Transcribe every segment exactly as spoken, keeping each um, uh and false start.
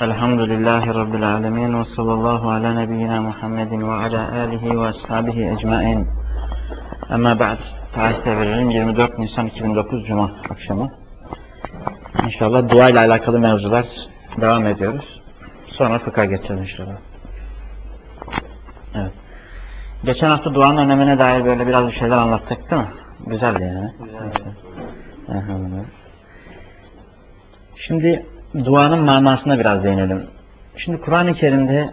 Elhamdülillahi Rabbil alemin ve sallallahu ala nebiyyina Muhammedin ve ala alihi ve ashabihi ecmain. Ama ba'd, tarihte verelim yirmi dört Nisan iki bin dokuz Cuma akşamı. İnşallah dua ile alakalı mevzular devam ediyoruz. Sonra fıkha geçeceğiz inşallah. Evet. Geçen hafta duanın önemine dair böyle biraz bir şeyler anlattık değil mi? Güzeldi yani. Güzel. Şimdi duanın manasına biraz değinelim. Şimdi Kur'an-ı Kerim'de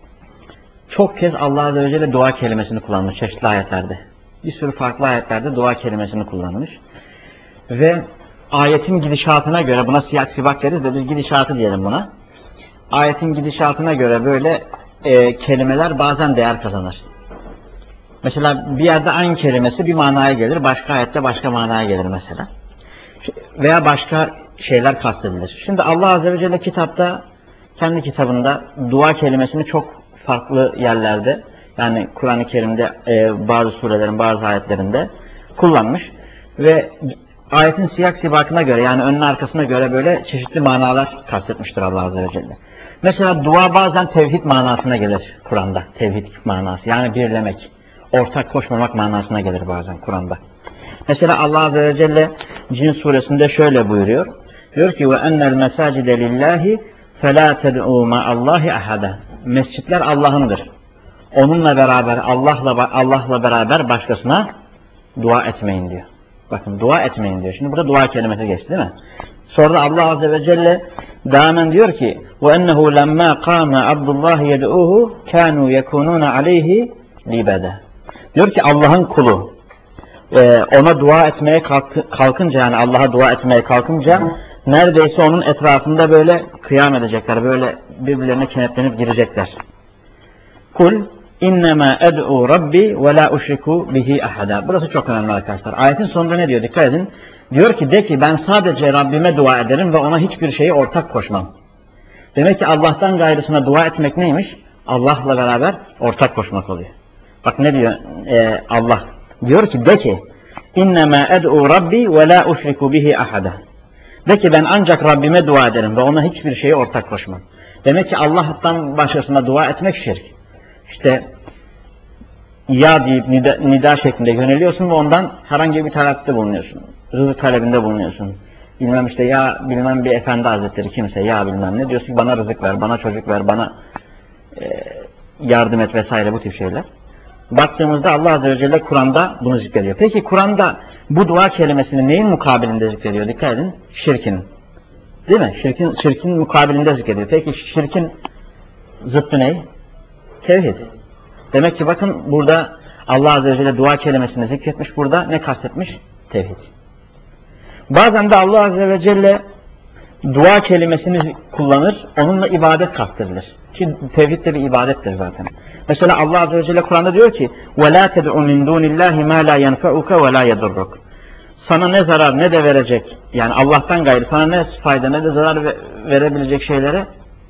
çok kez Allah Azze ve Celle dua kelimesini kullanmış çeşitli ayetlerde. Bir sürü farklı ayetlerde dua kelimesini kullanmış. Ve ayetin gidişatına göre, buna siyak sibak deriz de biz gidişatı diyelim buna. Ayetin gidişatına göre böyle e, kelimeler bazen değer kazanır. Mesela bir yerde aynı kelimesi bir manaya gelir, başka ayette başka manaya gelir mesela. Veya başka şeyler kastedilir. Şimdi Allah Azze ve Celle kitapta, kendi kitabında dua kelimesini çok farklı yerlerde, yani Kur'an-ı Kerim'de e, bazı surelerin bazı ayetlerinde kullanmış ve ayetin siyak sibakına göre, yani önüne arkasına göre böyle çeşitli manalar kastetmiştir Allah Azze ve Celle. Mesela dua bazen tevhid manasına gelir Kur'an'da. Tevhid manası, yani birlemek, ortak koşmamak manasına gelir bazen Kur'an'da. Mesela Allah Azze ve Celle Cin suresinde şöyle buyuruyor. Diyor ki: وَاَنَّ الْمَسَاجِدَ لِلّٰهِ فَلَا تَدْعُوا مَا اللّٰهِ اَحَدًا. Mescitler Allah'ındır. Onunla beraber, Allah'la Allah'la beraber başkasına dua etmeyin diyor. Bakın, dua etmeyin diyor. Şimdi burada dua kelimesi geçti değil mi? Sonra da Allah Azze ve Celle devamen diyor ki: وَاَنَّهُ لَمَّا قَامَ عَبْدُ اللّٰهِ يَدْعُوهُ كَانُوا يَكُونُونَ عَلَيْهِ لِبَدًا. Diyor ki Allah'ın kulu Ee, ona dua etmeye kalk, kalkınca, yani Allah'a dua etmeye kalkınca neredeyse onun etrafında böyle kıyam edecekler, böyle birbirlerine kenetlenip girecekler. Kul innema ed'u rabbi ve la uşriku bihi ahada. Burası çok önemli arkadaşlar. Ayetin sonunda ne diyor? Dikkat edin. Diyor ki de ki ben sadece Rabbime dua ederim ve ona hiçbir şeyi ortak koşmam. Demek ki Allah'tan gayrısına dua etmek neymiş? Allah'la beraber ortak koşmak oluyor. Bak ne diyor ee, Allah? Diyor ki de ki innema ed'u rabbi ve la uşriku bihi ahada. De ki ben ancak Rabbime dua ederim ve ona hiçbir şeye ortak koşmam. Demek ki Allah'tan başkasına dua etmek şirk. İşte ya deyip nida, nida şeklinde yöneliyorsun ve ondan herhangi bir talepte bulunuyorsun. Rızık talebinde bulunuyorsun. Bilmem işte ya bilmem bir efendi hazretleri kimse ya bilmem ne diyorsun ki bana rızık ver, bana çocuk ver, bana e, yardım et vesaire, bu tip şeyler. Baktığımızda Allah Azze ve Celle Kur'an'da bunu zikrediyor. Peki Kur'an'da bu dua kelimesini neyin mukabilinde zikrediyor? Dikkat edin. Şirkin. Değil mi? Şirkin, şirkin mukabilinde zikrediyor. Peki şirkin zıttı ne? Tevhid. Demek ki bakın burada Allah Azze ve Celle dua kelimesini zikretmiş. Burada ne kastetmiş? Tevhid. Bazen de Allah Azze ve Celle dua kelimesini kullanır. Onunla ibadet kastedilir. Ki tevhid de bir ibadettir zaten. Mesela Allah Azze ve Celle Kur'an'da diyor ki وَلَا تَدْعُ مِنْ دُونِ اللّٰهِ مَا لَا يَنْفَعُكَ وَلَا يَضُرُّكَ. Sana ne zarar ne de verecek, yani Allah'tan gayrı sana ne fayda ne de zarar verebilecek şeylere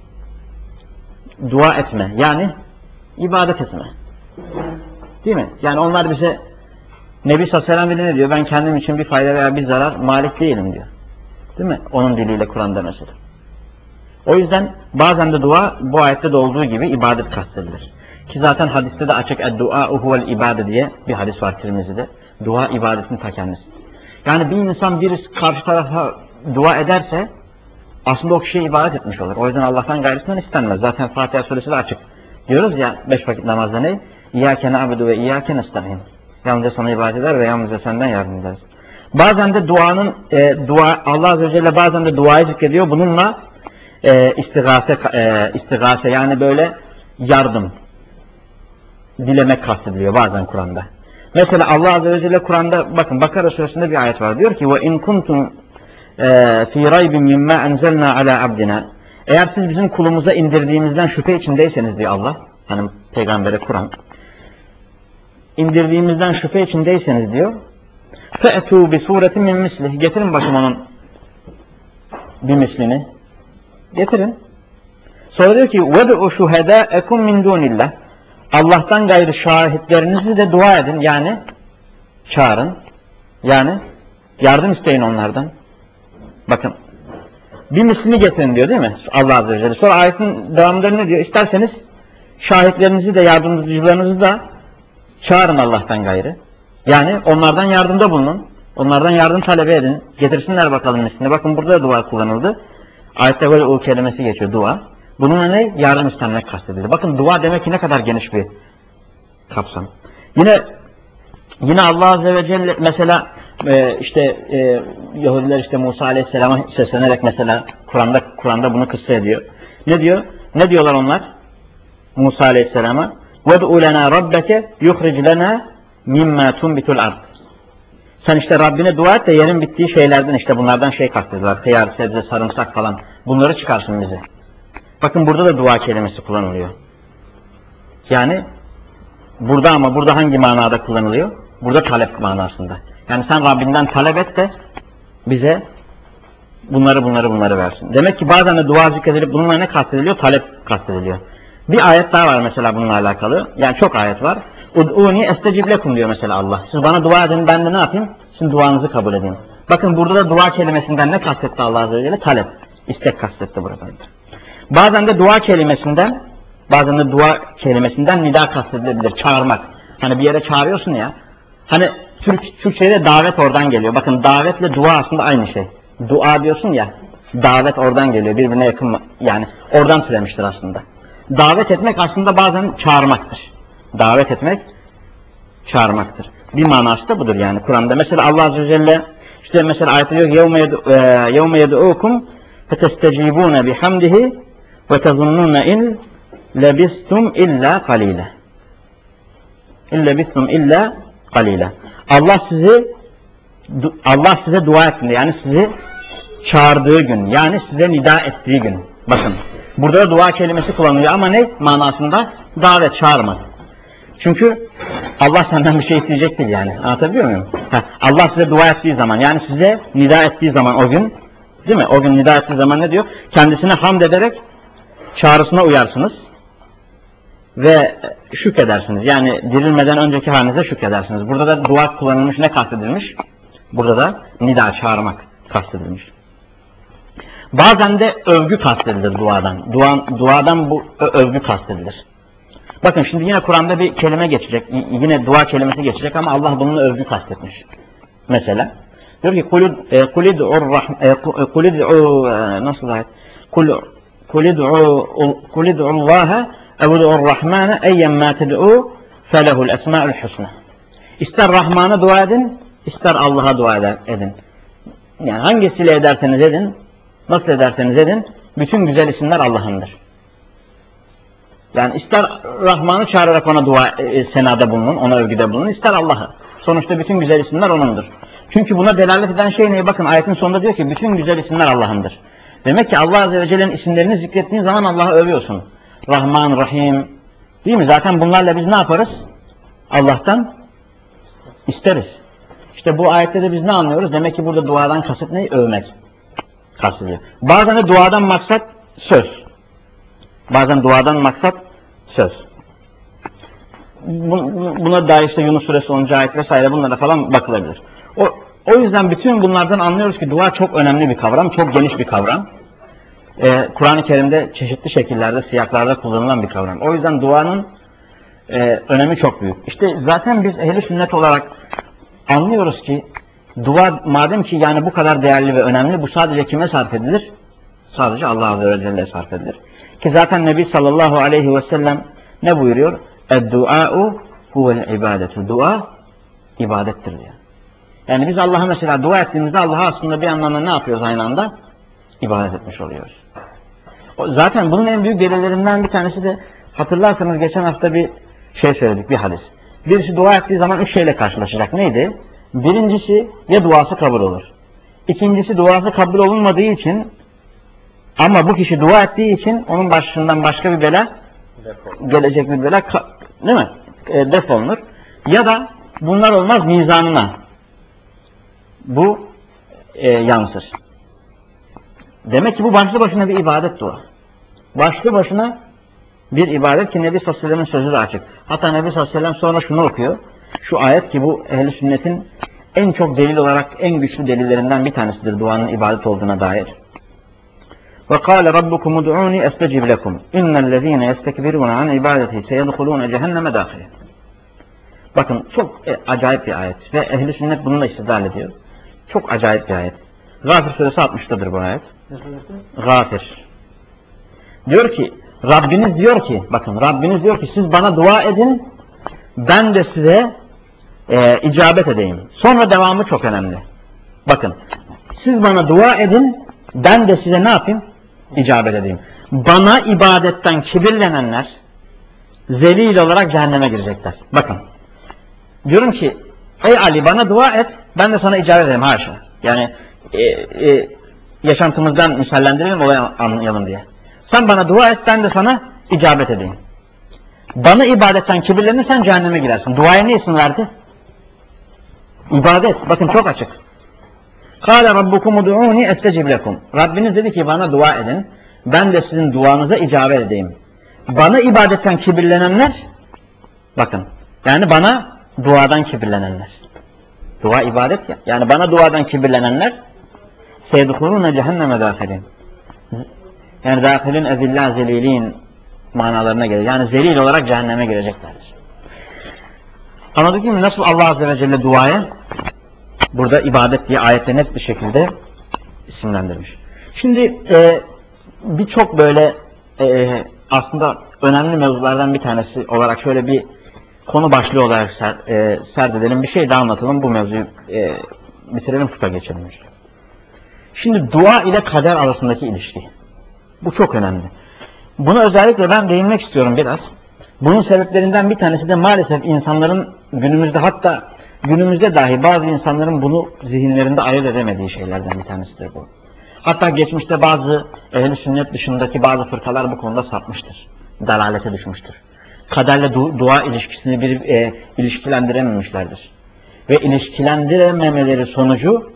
dua etme. Yani ibadet etme. Değil mi? Yani onlar bize, Nebi sallallahu aleyhi ve sellem ne diyor? Ben kendim için bir fayda veya bir zarar malik değilim diyor. Değil mi? Onun diliyle Kur'an'da mesela. O yüzden bazen de dua bu ayette de olduğu gibi ibadet kastedilir. Ki zaten hadiste de açık "Ed-du'a huvel ibade" diye bir hadis var Tirmizi'de. Dua ibadetin ta kendisi. Yani bir insan birisi karşı tarafa dua ederse aslında o kişiye ibadet etmiş olur. O yüzden Allah'tan gayrısından istenmez. Zaten Fatiha suresi de açık. Diyoruz ya beş vakit namazda ne? İyyâke na'budu ve iyyâke nestaîn. Yalnızca sana ibadet eder ve yalnızca senden yardım ederiz. Bazen de duanın e, dua Allah Azze ve Celle bazen de duayı zikrediyor. Bununla e, istigase e, istigase yani böyle yardım dilemek kastediliyor bazen Kur'an'da. Mesela Allah Azze ve Celle Kur'an'da bakın Bakara suresinde bir ayet var. Diyor ki ve in kuntum fi raybin mimma enzelna ala abdina. Eğer siz bizim kulumuza indirdiğimizden şüphe içindeyseniz diyor Allah. Hani peygambere Kur'an. İndirdiğimizden şüphe içindeyseniz diyor. Fe'tu bi suretin min mislih. Getirin bakın onun bir mislini. Getirin. Sonra diyor ki ve'u şuhedâekum min dunillah. Allah'tan gayrı şahitlerinizi de dua edin. Yani çağırın. Yani yardım isteyin onlardan. Bakın bir mislini getirin diyor değil mi? Allah Azze ve Celle. Sonra ayetin devamında ne diyor? İsterseniz şahitlerinizi de yardımcılarınızı da çağırın Allah'tan gayrı. Yani onlardan yardımda bulunun. Onlardan yardım talep edin. Getirsinler bakalım mislini. Bakın burada da dua kullanıldı. Ayette böyle o kelimesi geçiyor, dua. Bununla ne? Yardım istemek kastedilir. Bakın dua demek ki ne kadar geniş bir kapsam. Yine yine Allah Azze ve Celle mesela e, işte e, Yahudiler işte Musa Aleyhisselam'a seslenerek mesela Kur'an'da Kur'an'da bunu kıssa ediyor. Ne diyor? Ne diyorlar onlar? Musa Aleyhisselam'a وَدْعُ لَنَا رَبَّكَ يُخْرِجْ لَنَا مِمَّا تُنْبِتُ الْأَرْضِ. Sen işte Rabbine dua et de yerin bittiği şeylerden işte bunlardan şey kastediyorlar. Kıyar, sebze, sarımsak falan. Bunları çıkarsın bize. Bakın burada da dua kelimesi kullanılıyor. Yani burada ama burada hangi manada kullanılıyor? Burada talep manasında. Yani sen Rabbinden talep et de bize bunları bunları bunları versin. Demek ki bazen de dua zikredilip bununla ne kastediliyor? Talep kastediliyor. Bir ayet daha var mesela bununla alakalı. Yani çok ayet var. Ud'uni estecib lekum diyor mesela Allah. Siz bana dua edin, ben de ne yapayım? Sizin duanızı kabul edeyim. Bakın burada da dua kelimesinden ne kastetti Allah Azze ve Celle? Talep. İstek kastetti burada. Bazen de dua kelimesinden bazen de dua kelimesinden nida kastedilebilir. Çağırmak. Hani bir yere çağırıyorsun ya. Hani Türk, Türkçe'de davet oradan geliyor. Bakın davetle dua aslında aynı şey. Dua diyorsun ya. Davet oradan geliyor. Birbirine yakın yani. Oradan türemiştir aslında. Davet etmek aslında bazen çağırmaktır. Davet etmek çağırmaktır. Bir manası da budur yani Kur'an'da. Mesela Allah Azze ve Celle işte mesela ayette diyor يَوْمَ يَدْعُوكُمْ فَتَسْتَجِيبُونَ بِحَمْدِهِ وَتَظُنُّونَ اِنْ لَبِسْتُمْ اِلَّا قَلِيلًا اِنْ لَبِسْتُمْ اِلَّا قَلِيلًا Allah sizi Allah size dua ettiğinde yani sizi çağırdığı gün yani size nida ettiği gün. Bakın burada da dua kelimesi kullanılıyor ama ne manasında? Davet, çağırmak. Çünkü Allah senden bir şey isteyecek değil yani. Anlatabiliyor muyum? Heh, Allah size dua ettiği zaman yani size nida ettiği zaman o gün değil mi? O gün nida ettiği zaman ne diyor? Kendisine hamd ederek çağrısına uyarsınız ve şükredersiniz. Yani dirilmeden önceki halinize şükredersiniz. Burada da dua kullanılmış, ne kastedilmiş? Burada da nida, çağırmak kastedilmiş. Bazen de övgü kastedilir duadan. Dua, duadan bu övgü kastedilir. Bakın şimdi yine Kur'an'da bir kelime geçecek. Yine dua kelimesi geçecek ama Allah bununla övgü kastetmiş. Mesela diyor ki kulid'u nasıl ayet? Kulid'u Allah'a evud'u Rahman'a eyyen ma ted'u felehul esma'ul husna. İster Rahman'a dua edin, ister Allah'a dua edin. Yani hangisiyle ederseniz edin, nasıl ederseniz edin, bütün güzel isimler Allah'ındır. Yani ister Rahman'ı çağırarak ona dua e, senada bulunun, ona övgüde bulunun, ister Allah'ı. Sonuçta bütün güzel isimler O'nundur. Çünkü buna delalet eden şey ne? Bakın ayetin sonunda diyor ki bütün güzel isimler Allah'ındır. Demek ki Allah Azze ve Celle'nin isimlerini zikrettiğin zaman Allah'ı övüyorsun. Rahman, Rahim. Değil mi? Zaten bunlarla biz ne yaparız? Allah'tan isteriz. İşte bu ayette de biz ne anlıyoruz? Demek ki burada duadan kasıt ne? Övmek kastediyor. Bazen de duadan maksat söz. Bazen duadan maksat söz. Buna dair işte Yunus Suresi onuncu ayet vesaire bunlara falan bakılabilir. O, o yüzden bütün bunlardan anlıyoruz ki dua çok önemli bir kavram, çok geniş bir kavram. Ee, Kur'an-ı Kerim'de çeşitli şekillerde, siyaklarda kullanılan bir kavram. O yüzden duanın e, önemi çok büyük. İşte zaten biz ehli sünnet olarak anlıyoruz ki dua madem ki yani bu kadar değerli ve önemli, bu sadece kime sarf edilir? Sadece Allah Azze ve Celle'ye sarf edilir. Ki zaten Nebi sallallahu aleyhi ve sellem ne buyuruyor? Ed-dua'u huvel ibadetu. Dua ibadettir diyor. Yani biz Allah'a mesela dua ettiğimizde Allah'a aslında bir anlamda ne yapıyoruz aynı anda? İbadet etmiş oluyoruz. O, zaten bunun en büyük delillerinden bir tanesi de hatırlarsanız geçen hafta bir şey söyledik, bir hadis. Birisi dua ettiği zaman üç şeyle karşılaşacak. Neydi? Birincisi ya duası kabul olur. İkincisi duası kabul olunmadığı için ama bu kişi dua ettiği için onun başından başka bir bela gelecek bir bela değil mi? E, defolunur. Ya da bunlar olmaz mizanına bu e, yansır. Demek ki bu başlı başına bir ibadet dua. Başlı başına bir ibadet ki Nebi sallallahu aleyhi ve sellem'in sözü de açık. Hatta Nebi sallallahu aleyhi ve sellem sonra şunu okuyor. Şu ayet ki bu ehl-i sünnetin en çok delil olarak en güçlü delillerinden bir tanesidir duanın ibadet olduğuna dair. Ve kâle rabbukum ud'ûni estecib lekum. İnnellezîne yestekbirûne an ibadeti seyedhulûne cehenneme dâhile. Bakın çok acayip bir ayet ve ehl-i sünnet bununla istidlal ediyor. Çok acayip bir ayet. Gafir suresi altmıştadır bu ayet. Gafir. Diyor ki Rabbiniz diyor ki bakın Rabbiniz diyor ki siz bana dua edin ben de size e, icabet edeyim. Sonra devamı çok önemli. Bakın siz bana dua edin ben de size ne yapayım? İcabet edeyim. Bana ibadetten kibirlenenler zelil olarak cehenneme girecekler. Bakın diyorum ki ey Ali bana dua et ben de sana icabet edeyim. Haşa. Yani e, e, yaşantımızdan misallendirelim olayı anlayalım diye. Sen bana dua et ben de sana icabet edeyim. Bana ibadetten kibirlenirsen cehenneme girersin. Duaya ne isim verdi? İbadet. Bakın çok açık. Kâle rabbukum ud'ûni estecib lekum. Rabbiniz dedi ki bana dua edin. Ben de sizin duanıza icabet edeyim. Bana ibadetten kibirlenenler bakın yani bana duadan kibirlenenler. Dua ibadet ya. Yani bana duadan kibirlenenler seyedhulûne cehenneme dâhilin. Yani dâhilin ezillâ zelîlîn manalarına gelir. Yani zelil olarak cehenneme gireceklerdir. Anladık mı? Nasıl Allah Azze ve Celle duaya burada ibadet diye ayette net bir şekilde isimlendirmiş. Şimdi e, birçok böyle e, aslında önemli mevzulardan bir tanesi olarak şöyle bir konu başlığı olarak ser, e, serdedelim. Bir şey daha anlatalım. Bu mevzuyu e, bitirelim, fıkha geçelim. Şimdi dua ile kader arasındaki ilişki. Bu çok önemli. Buna özellikle ben değinmek istiyorum biraz. Bunun sebeplerinden bir tanesi de maalesef insanların günümüzde hatta günümüzde dahi bazı insanların bunu zihinlerinde ayırt edemediği şeylerden bir tanesidir bu. Hatta geçmişte bazı ehl-i sünnet dışındaki bazı fırkalar bu konuda sapmıştır. Dalalete düşmüştür. Kaderle du dua ilişkisini bir e, ilişkilendirememişlerdir. Ve ilişkilendirememeleri sonucu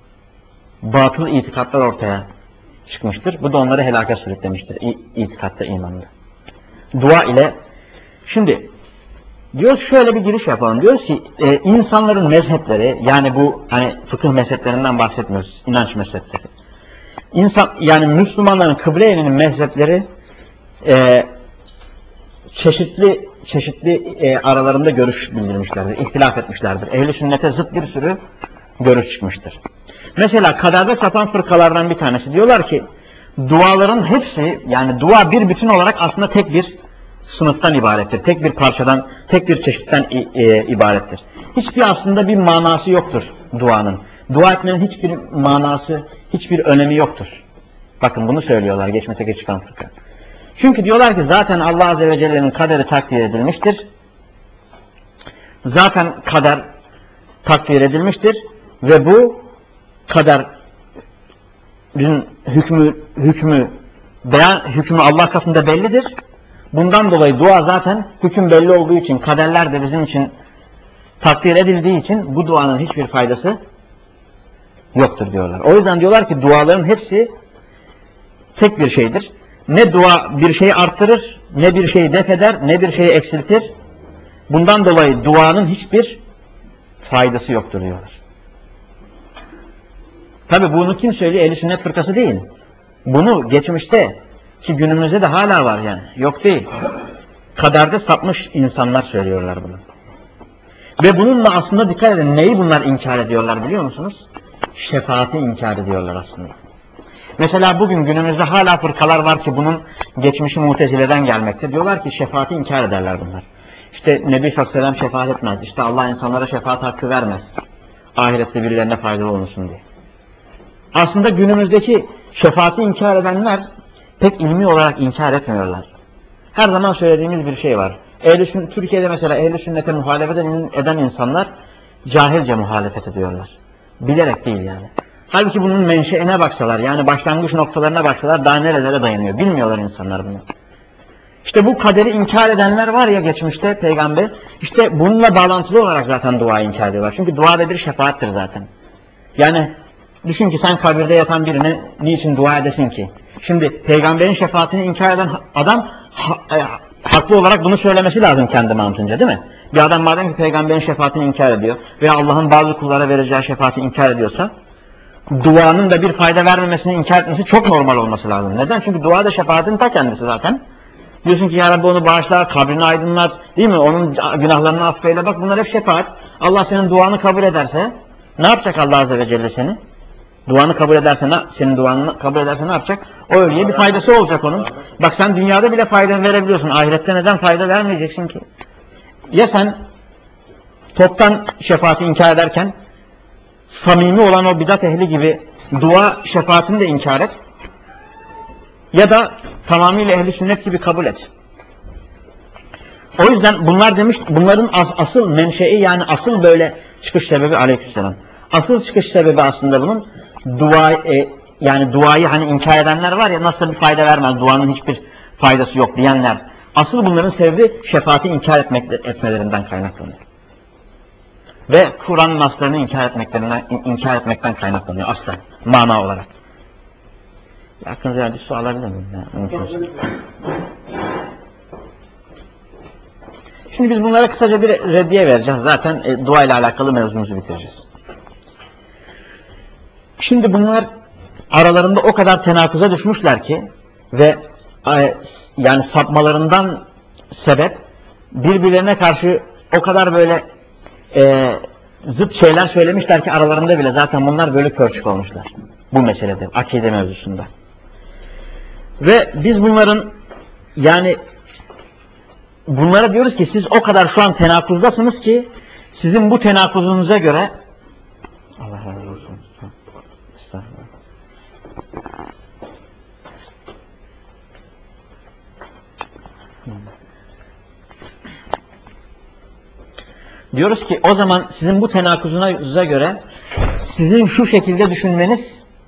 batıl itikatlar ortaya çıkmıştır. Bu da onları helaka sürüklemiştir. İ itikatta, imanda. Dua ile şimdi diyoruz şöyle bir giriş yapalım. Diyoruz ki e, insanların mezhepleri yani bu hani fıkıh mezheplerinden bahsetmiyoruz. İnanç mezhepleri. İnsan yani Müslümanların kıble-i mezhepleri e, çeşitli çeşitli e, aralarında görüş bildirmişlerdir. İhtilaf etmişlerdir. Ehl-i sünnete zıt bir sürü görüş çıkmıştır. Mesela kaderde sapan fırkalardan bir tanesi diyorlar ki duaların hepsi yani dua bir bütün olarak aslında tek bir sınıftan ibarettir. Tek bir parçadan, tek bir çeşitten e, ibarettir. Hiçbir aslında bir manası yoktur duanın. Dua etmenin hiçbir manası, hiçbir önemi yoktur. Bakın bunu söylüyorlar geçmişte çıkan fırka. Çünkü diyorlar ki zaten Allah Azze ve Celle'nin kaderi takdir edilmiştir. Zaten kader takdir edilmiştir ve bu kaderin hükmü hükmü beyan hükmü Allah katında bellidir. Bundan dolayı dua zaten hüküm belli olduğu için kaderler de bizim için takdir edildiği için bu duanın hiçbir faydası yoktur diyorlar. O yüzden diyorlar ki duaların hepsi tek bir şeydir. Ne dua bir şeyi arttırır, ne bir şeyi def eder, ne bir şeyi eksiltir. Bundan dolayı duanın hiçbir faydası yoktur diyorlar. Tabi bunu kim söylüyor? Ehl-i sünnet fırkası değil. Bunu geçmişte ki günümüzde de hala var yani. Yok değil. Kaderde sapmış insanlar söylüyorlar bunu. Ve bununla aslında dikkat edin neyi bunlar inkar ediyorlar biliyor musunuz? Şefaati inkar ediyorlar aslında. Mesela bugün günümüzde hala fırkalar var ki bunun geçmişi Mutezile'den gelmekte. Diyorlar ki şefaati inkar ederler bunlar. İşte Nebi sallallahu aleyhi ve sellem şefaat etmez. İşte Allah insanlara şefaat hakkı vermez. Ahirette birilerine faydalı olunsun diye. Aslında günümüzdeki şefaati inkar edenler pek ilmi olarak inkar etmiyorlar. Her zaman söylediğimiz bir şey var. Ehl-i Türkiye'de mesela ehl-i sünnete muhalefet eden insanlar cahilce muhalefet ediyorlar. Bilerek değil yani. Halbuki bunun menşeine baksalar yani başlangıç noktalarına baksalar daha nerelere dayanıyor. Bilmiyorlar insanlar bunu. İşte bu kaderi inkar edenler var ya geçmişte peygamber işte bununla bağlantılı olarak zaten duayı inkar ediyorlar. Çünkü dua da bir şefaattir zaten. Yani düşün ki sen kabirde yatan birine niçin dua edesin ki? Şimdi peygamberin şefaatini inkar eden adam ha, e, haklı olarak bunu söylemesi lazım kendi mantığınca değil mi? Bir adam madem ki peygamberin şefaatini inkar ediyor veya Allah'ın bazı kullara vereceği şefaati inkar ediyorsa duanın da bir fayda vermemesini inkar etmesi çok normal olması lazım. Neden? Çünkü dua da şefaatin ta kendisi zaten. Diyorsun ki ya Rabbi onu bağışlar, kabrini aydınlat, değil mi? Onun günahlarını affeyle. Bak bunlar hep şefaat. Allah senin duanı kabul ederse ne yapacak Allah Azze ve Celle seni? Duanı kabul ederse, senin duanı kabul ederse ne yapacak? O ölüye bir faydası olacak onun. Bak sen dünyada bile fayda verebiliyorsun. Ahirette neden fayda vermeyeceksin ki? Ya sen toptan şefaati inkar ederken samimi olan o bidat ehli gibi dua şefaatini de inkar et. Ya da tamamıyla ehli sünnet gibi kabul et. O yüzden bunlar demiş, bunların as, asıl menşei yani asıl böyle çıkış sebebi aleykümselam. Asıl çıkış sebebi aslında bunun dua e, yani duayı hani inkar edenler var ya nasıl bir fayda vermez, duanın hiçbir faydası yok diyenler. Asıl bunların sebebi şefaati inkar etmek, etmelerinden kaynaklanıyor. Ve Kur'an naslarını inkar etmeklerinden, inkar etmekten kaynaklanıyor asla mana olarak. Aklınıza bir su alabilir miyim? Şimdi biz bunlara kısaca bir reddiye vereceğiz. Zaten e, dua ile alakalı mevzumuzu bitireceğiz. Şimdi bunlar aralarında o kadar tenakuza düşmüşler ki ve e, yani sapmalarından sebep birbirlerine karşı o kadar böyle e, zıt şeyler söylemişler ki aralarında bile zaten bunlar böyle pörçük olmuşlar. Bu meselede, akide mevzusunda. Ve biz bunların yani bunlara diyoruz ki siz o kadar şu an tenakuzdasınız ki sizin bu tenakuzunuza göre Allah razı olsun. Estağfurullah. Diyoruz ki o zaman sizin bu tenakuzunuza göre sizin şu şekilde düşünmeniz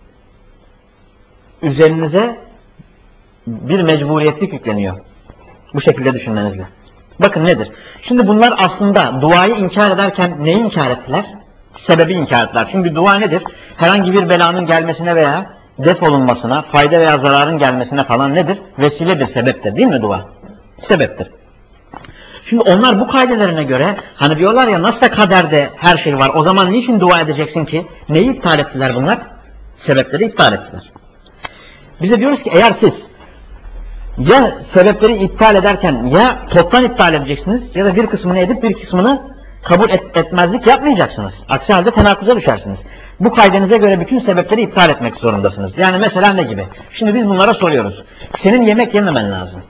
üzerinize bir mecburiyetlik yükleniyor. Bu şekilde düşünmenizle. Bakın nedir? Şimdi bunlar aslında duayı inkar ederken neyi inkar ettiler? Sebebi inkar ettiler. Çünkü dua nedir? Herhangi bir belanın gelmesine veya def olunmasına, fayda veya zararın gelmesine falan nedir? Vesiledir, sebeptir. Değil mi dua? Sebeptir. Şimdi onlar bu kaidelerine göre hani diyorlar ya nasıl kaderde her şey var. O zaman niçin dua edeceksin ki? Neyi iptal ettiler bunlar? Sebepleri iptal ettiler. Biz de diyoruz ki eğer siz ya sebepleri iptal ederken ya toptan iptal edeceksiniz ya da bir kısmını edip bir kısmını kabul et, etmezlik yapmayacaksınız. Aksi halde tenakuza düşersiniz. Bu kaidenize göre bütün sebepleri iptal etmek zorundasınız. Yani mesela ne gibi? Şimdi biz bunlara soruyoruz. Senin yemek yememen lazım.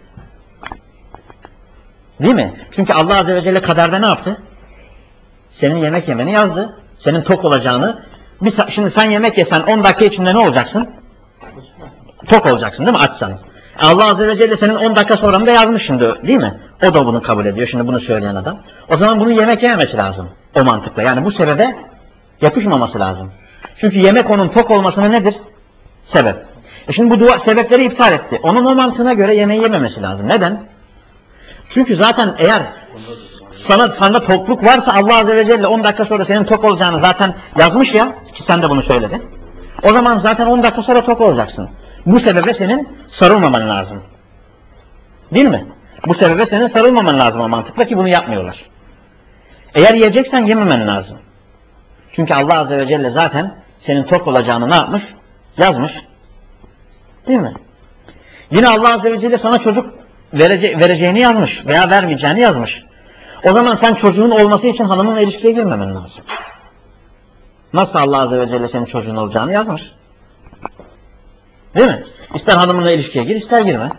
Değil mi? Çünkü Allah Azze ve Celle kaderde ne yaptı? Senin yemek yemeni yazdı. Senin tok olacağını. Bir, şimdi sen yemek yesen on dakika içinde ne olacaksın? Tok olacaksın değil mi? Açsan. Allah Azze ve Celle senin on dakika sonra da yazmış şimdi değil mi? O da bunu kabul ediyor şimdi bunu söyleyen adam. O zaman bunu yemek yememesi lazım. O mantıkla. Yani bu sebebe yapışmaması lazım. Çünkü yemek onun tok olmasına nedir? Sebep. E şimdi bu dua sebepleri iptal etti. Onun o mantığına göre yemeği yememesi lazım. Neden? Çünkü zaten eğer sana, sana tokluk varsa Allah Azze ve Celle on dakika sonra senin tok olacağını zaten yazmış ya ki sen de bunu söyledin. O zaman zaten on dakika sonra tok olacaksın. Bu sebebe senin sarılmaman lazım. Değil mi? Bu sebebe senin sarılmaman lazım o mantıkla ki bunu yapmıyorlar. Eğer yiyeceksen yememen lazım. Çünkü Allah Azze ve Celle zaten senin tok olacağını ne yapmış? Yazmış. Değil mi? Yine Allah Azze ve Celle sana çocuk verece vereceğini yazmış veya vermeyeceğini yazmış. O zaman sen çocuğun olması için hanımınla ilişkiye girmemen lazım. Nasıl Allah Azze ve Celle senin çocuğun olacağını yazmış. Değil mi? İster hanımınla ilişkiye gir, ister girme.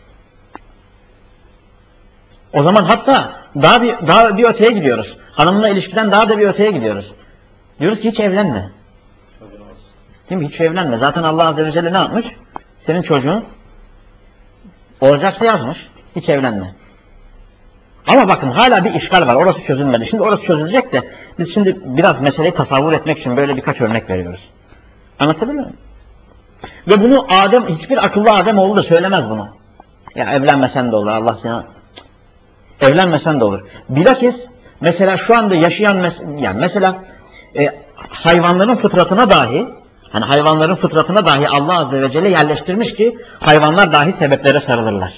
O zaman hatta daha bir, daha bir öteye gidiyoruz. Hanımınla ilişkiden daha da bir öteye gidiyoruz. Diyoruz ki hiç evlenme. Değil mi? Hiç evlenme. Zaten Allah Azze ve Celle ne yapmış? Senin çocuğun olacaksa yazmış. Hiç evlenme. Ama bakın hala bir işgal var. Orası çözülmedi. Şimdi orası çözülecek de biz şimdi biraz meseleyi tasavvur etmek için böyle birkaç örnek veriyoruz. Anlatabiliyor muyum? Ve bunu Adem, hiçbir akıllı Ademoğlu da söylemez bunu. Ya evlenmesen de olur Allah sana. Evlenmesen de olur. Bilakis mesela şu anda yaşayan mes yani mesela e, hayvanların fıtratına dahi hani hayvanların fıtratına dahi Allah Azze ve Celle yerleştirmiş ki hayvanlar dahi sebeplere sarılırlar.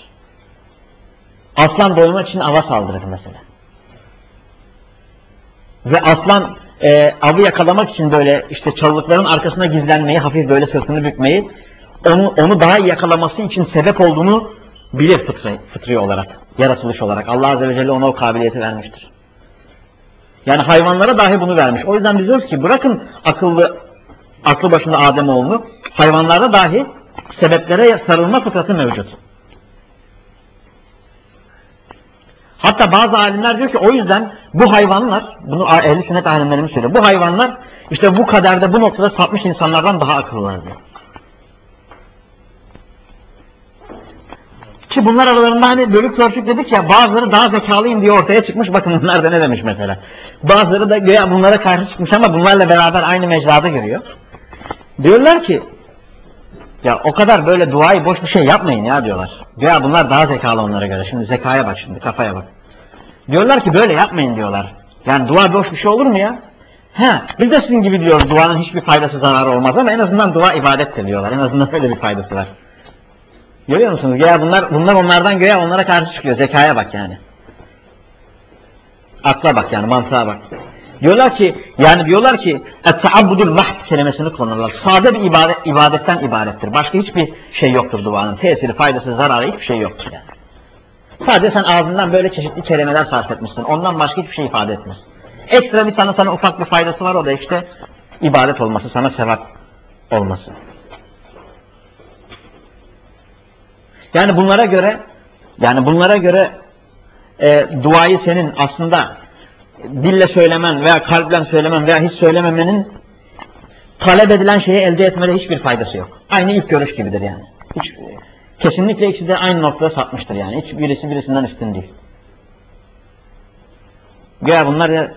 Aslan doymak için ava saldırır mesela. Ve aslan e, avı yakalamak için böyle işte çalılıkların arkasına gizlenmeyi, hafif böyle sırtını bükmeyi, onu onu daha iyi yakalaması için sebep olduğunu bilir fıtri, fıtri olarak, yaratılış olarak. Allah Azze ve Celle ona o kabiliyeti vermiştir. Yani hayvanlara dahi bunu vermiş. O yüzden biz diyoruz ki bırakın akıllı, aklı başında Ademoğlunu, hayvanlarda dahi sebeplere sarılma fıtratı mevcut. Hatta bazı alimler diyor ki o yüzden bu hayvanlar, bunu ehl-i sünnet alimlerimiz söylüyor, bu hayvanlar işte bu kaderde, bu noktada sapmış insanlardan daha akıllılar diyor. Ki bunlar aralarında hani bölük pörçük dedik ya, bazıları daha zekalıyım diye ortaya çıkmış. Bakın bunlar da ne demiş mesela. Bazıları da güya bunlara karşı çıkmış ama bunlarla beraber aynı mecrada giriyor. Diyorlar ki ya o kadar böyle duayı boş bir şey yapmayın ya diyorlar. Güya bunlar daha zekalı onlara göre. Şimdi zekaya bak, şimdi kafaya bak. Diyorlar ki böyle yapmayın diyorlar. Yani dua boş bir şey olur mu ya? He, biz de sizin gibi diyoruz, duanın hiçbir faydası zararı olmaz ama en azından dua ibadettir diyorlar. En azından öyle bir faydası var. Görüyor musunuz? Güya bunlar, bunlar onlardan güya onlara karşı çıkıyor. Zekaya bak yani. Akla bak yani, mantığa bak. Diyorlar ki, yani diyorlar ki et-taabbudul mahd kelimesini kullanırlar. Sade bir ibadet, ibadetten ibarettir. Başka hiçbir şey yoktur duanın. Tesiri, faydası, zararı hiçbir şey yoktur yani. Sadece sen ağzından böyle çeşitli kelimeler sarf etmişsin. Ondan başka hiçbir şey ifade etmez. Ekstra bir sana sana ufak bir faydası var, o da işte ibadet olması, sana sevap olması. Yani bunlara göre, yani bunlara göre e, duayı senin aslında dille söylemen veya kalple söylemen veya hiç söylememenin talep edilen şeyi elde etmede hiçbir faydası yok. Aynı ilk görüş gibidir yani. Hiç, kesinlikle ikisi de aynı noktada sapmıştır yani. Hiç birisi birisinden üstün değil. Ya bunlar ya...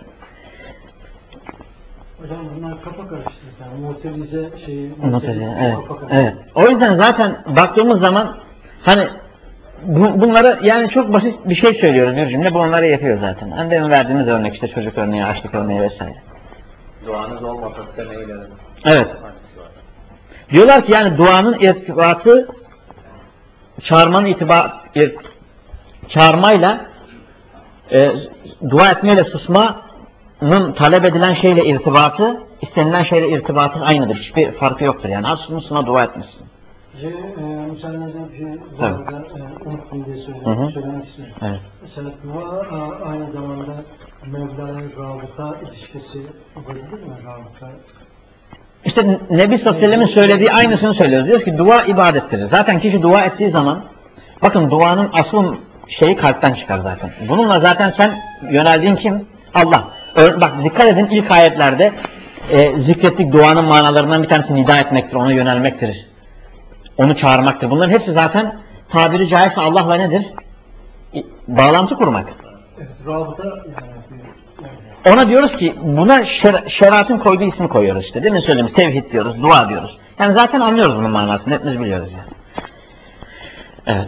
Hocam bunlar kafa karıştırır yani. Mu'tezile şeyi... Mu'tezile, evet. Evet. O yüzden zaten baktığımız zaman hani bu, bunlara yani çok basit bir şey söylüyoruz bir cümle, bu onları yapıyor zaten. Hani demin verdiğimiz örnek işte çocuk örneği, açlık örneği vesaire. Duanız olmasa size ne ilerim? Evet. Diyorlar ki yani duanın irtibatı çağırmanın itibat ir, çağırmayla e, dua etmeyle susmanın talep edilen şeyle irtibatı, istenilen şeyle irtibatı aynıdır. Hiçbir farkı yoktur yani. Az susuna dua etmişsin. Şey, e, müsaadenizle bir şey bu arada e, unuttum diye söyleyeyim, söylemek istiyorum. Evet. Mesela dua a, aynı zamanda Mevla'ya rabıta ilişkisi olabilir mi? Rabıta. İşte Nebi sallallahu aleyhi ve sellem'in söylediği aynısını söylüyoruz. Diyor ki dua ibadettir. Zaten kişi dua ettiği zaman, bakın duanın asıl şeyi kalpten çıkar zaten. Bununla zaten sen yöneldiğin kim? Allah. Bak dikkat edin, ilk ayetlerde e, zikrettik duanın manalarından bir tanesi nida etmektir, ona yönelmektir. Onu çağırmaktır. Bunların hepsi zaten tabiri caizse Allah'la nedir? Bağlantı kurmak. Evet, rabıta yani. Ona diyoruz ki buna şer, şeriatın koyduğu ismi koyuyoruz işte. Değil mi söyleyeyim? Tevhid diyoruz, dua diyoruz. Yani zaten anlıyoruz bunun manasını. Hepimiz biliyoruz yani. Evet.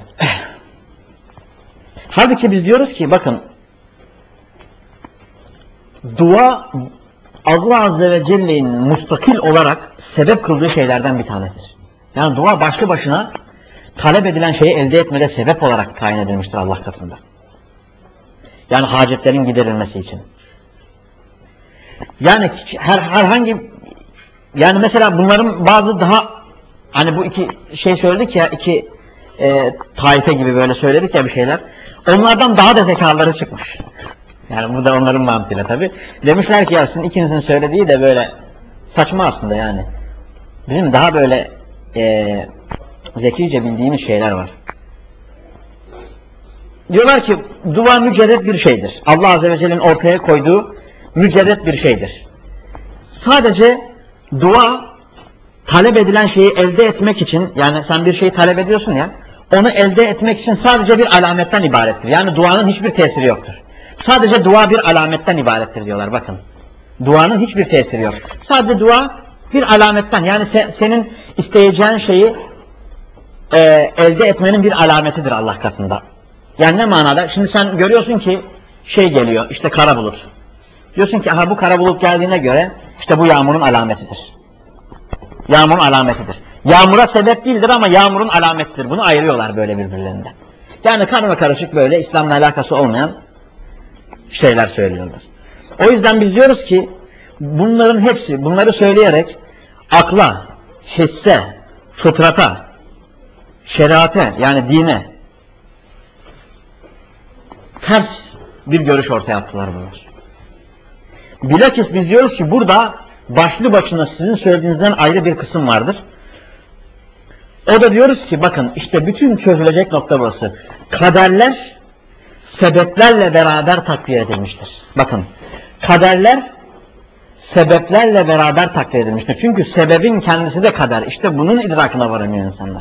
Halbuki biz diyoruz ki bakın dua Allah Azze ve Celle'nin mustakil olarak sebep kıldığı şeylerden bir tanesidir. Yani dua başlı başına talep edilen şeyi elde etmede sebep olarak tayin edilmiştir Allah katında. Yani hacetlerin giderilmesi için. Yani her, herhangi yani mesela bunların bazı daha hani bu iki şey söyledik ya, iki e, taife gibi böyle söyledik ya bir şeyler. Onlardan daha da zekaları çıkmış. Yani bu da onların mantığıyla tabi. Demişler ki ya sizin ikinizin söylediği de böyle saçma aslında yani. Bizim daha böyle e, zekice bildiğimiz şeyler var. Diyorlar ki dua mücerret bir şeydir. Allah Azze ve Celle'nin ortaya koyduğu mücerret bir şeydir. Sadece dua talep edilen şeyi elde etmek için, yani sen bir şeyi talep ediyorsun ya, onu elde etmek için sadece bir alametten ibarettir. Yani duanın hiçbir tesiri yoktur. Sadece dua bir alametten ibarettir diyorlar bakın. Duanın hiçbir tesiri yok. Sadece dua bir alametten, yani se, senin isteyeceğin şeyi e, elde etmenin bir alametidir Allah katında. Yani ne manada? Şimdi sen görüyorsun ki şey geliyor, işte kara bulut. Diyorsun ki aha bu kara bulut geldiğine göre işte bu yağmurun alametidir. Yağmurun alametidir. Yağmura sebep değildir ama yağmurun alametidir. Bunu ayırıyorlar böyle birbirlerinden. Yani karma karışık böyle İslam'la alakası olmayan şeyler söylüyorlar. O yüzden biz diyoruz ki bunların hepsi, bunları söyleyerek akla, hisse, fıtrata, şeriate yani dine ters bir görüş ortaya attılar bunlar. Bilakis biz diyoruz ki burada başlı başına sizin söylediğinizden ayrı bir kısım vardır. O da diyoruz ki bakın işte bütün çözülecek nokta burası. Kaderler sebeplerle beraber takdir edilmiştir. Bakın kaderler sebeplerle beraber takdir edilmiştir. Çünkü sebebin kendisi de kader. İşte bunun idrakına varamıyor insanlar.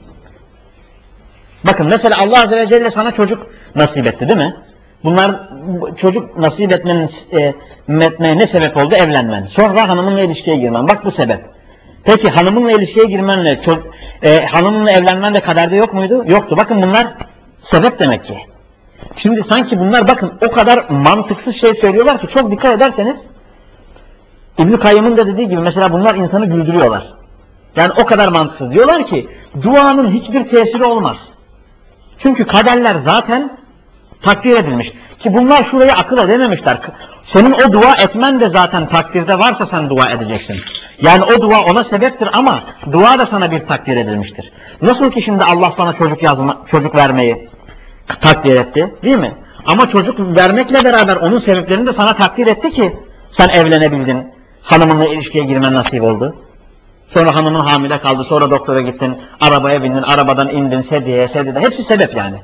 Bakın mesela Allah Azze ve Celle sana çocuk nasip etti değil mi? Bunlar çocuk nasip etmenin e, etmeye ne sebep oldu? Evlenmen. Sonra hanımınla ilişkiye girmen. Bak bu sebep. Peki hanımınla ilişkiye girmenle e, hanımınla evlenmen de kaderde yok muydu? Yoktu. Bakın bunlar sebep demek ki. Şimdi sanki bunlar bakın o kadar mantıksız şey söylüyorlar ki çok dikkat ederseniz İbn-i Kayyım'ın da dediği gibi mesela bunlar insanı güldürüyorlar. Yani o kadar mantıksız. Diyorlar ki duanın hiçbir tesiri olmaz. Çünkü kaderler zaten takdir edilmiş. Ki bunlar şurayı akıl edememişler. Senin o dua etmen de zaten takdirde varsa sen dua edeceksin. Yani o dua ona sebeptir ama dua da sana bir takdir edilmiştir. Nasıl ki şimdi Allah sana çocuk yazma, çocuk vermeyi takdir etti değil mi? Ama çocuk vermekle beraber onun sebeplerini de sana takdir etti ki sen evlenebildin. Hanımınla ilişkiye girmen nasip oldu. Sonra hanımın hamile kaldı. Sonra doktora gittin. Arabaya bindin. Arabadan indin. Sedyeye, sedyede. Hepsi sebep yani.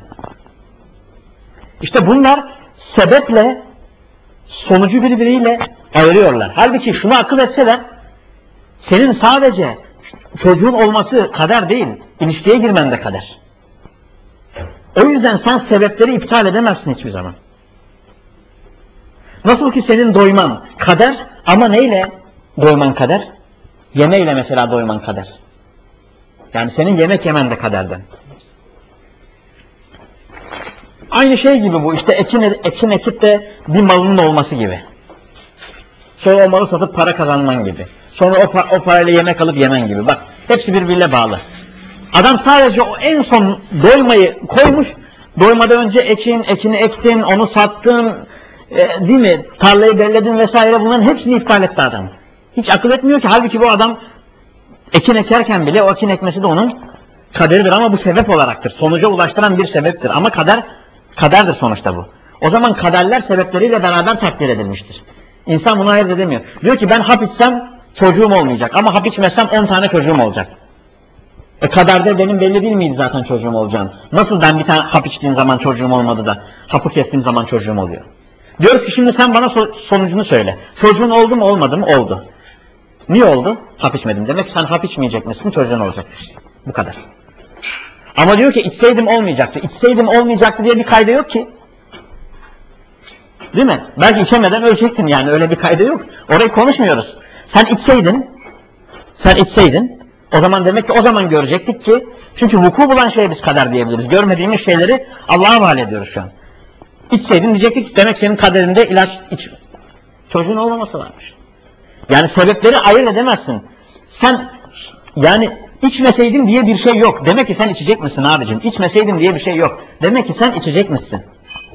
İşte bunlar sebeple sonucu birbiriyle ayırıyorlar. Halbuki şunu akıl etseler senin sadece çocuğun olması kader değil. İlişkiye girmen de kader. O yüzden sen sebepleri iptal edemezsin hiçbir zaman. Nasıl ki senin doyman kader ama neyle doyman kader? Yemeyle mesela doyman kader. Yani senin yemek yemen de kaderden. Aynı şey gibi bu işte ekin, ekin ekip de bir malının olması gibi. Sonra o malı satıp para kazanman gibi. Sonra o, o parayla yemek alıp yemen gibi. Bak hepsi birbiriyle bağlı. Adam sadece o en son doymayı koymuş. Doymadan önce ekin, ekini ektin, onu sattın, e, değil mi? Tarlayı belledin vesaire bunların hepsini iptal etti adam. Hiç akıl etmiyor ki halbuki bu adam ekin ekerken bile o ekin ekmesi de onun kaderidir ama bu sebep olaraktır. Sonuca ulaştıran bir sebeptir ama kader kaderdir sonuçta bu. O zaman kaderler sebepleriyle beraber takdir edilmiştir. İnsan bunu ayırt edemiyor. Diyor ki ben hap içsem çocuğum olmayacak ama hap içmezsem on tane çocuğum olacak. E kaderde benim belli değil miydi zaten çocuğum olacağım? Nasıl ben bir tane hap içtiğim zaman çocuğum olmadı da hapı kestiğim zaman çocuğum oluyor? Diyoruz ki şimdi sen bana so sonucunu söyle. Çocuğun oldu mu olmadı mı? Oldu. Niye oldu? Hap içmedim. Demek ki sen hap içmeyecek misin? Çocuğun olacak. Bu kadar. Ama diyor ki içseydim olmayacaktı. İçseydim olmayacaktı diye bir kayda yok ki. Değil mi? Belki içemeden ölecektin yani. Öyle bir kayda yok. Orayı konuşmuyoruz. Sen içseydin, sen içseydin, o zaman demek ki o zaman görecektik ki, çünkü vuku bulan şeye biz kader diyebiliriz. Görmediğimiz şeyleri Allah'a havale ediyoruz şu an. İçseydin diyecektik ki demek senin kaderinde ilaç iç. Çocuğun olmaması varmış. Yani sebepleri ayırt edemezsin. Sen yani içmeseydin diye bir şey yok. Demek ki sen içecek misin abicim? İçmeseydin diye bir şey yok. Demek ki sen içecek misin?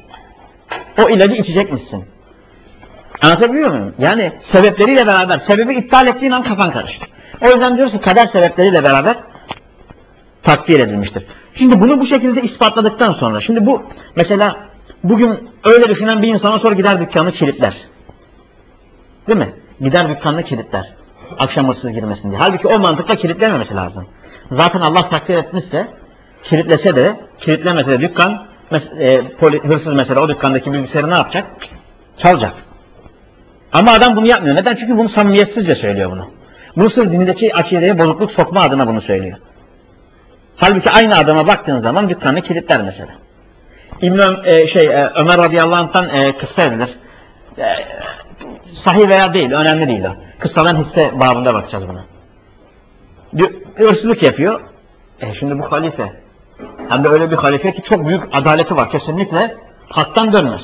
O ilacı içecek misin? Anlatabiliyor muyum? Yani sebepleriyle beraber, sebebi iptal ettiğin an kafan karıştı. O yüzden diyoruz ki kader sebepleriyle beraber takdir edilmiştir. Şimdi bunu bu şekilde ispatladıktan sonra, şimdi bu mesela bugün öyle düşünen bir insana sonra gider dükkanı kilitler. Değil mi? Gider dükkanını kilitler. Akşam hırsız girmesin diye. Halbuki o mantıkla kilitlememesi lazım. Zaten Allah takdir etmişse, kilitlese de, kilitlemese de dükkan, e, poli, hırsız mesela o dükkandaki bilgisayarı ne yapacak? Çalacak. Ama adam bunu yapmıyor. Neden? Çünkü bunu samimiyetsizce söylüyor bunu. Bunu sırf dindeki akideye bozukluk sokma adına bunu söylüyor. Halbuki aynı adama baktığın zaman dükkanını kilitler mesela. İbn e, şey e, Ömer radıyallahu anh'tan e, kıssa edilir. E, sahih veya değil, önemli değil o. Kıssadan hisse babında bakacağız buna. Bir hırsızlık yapıyor. E şimdi bu halife. Hem de öyle bir halife ki çok büyük adaleti var. Kesinlikle haktan dönmez.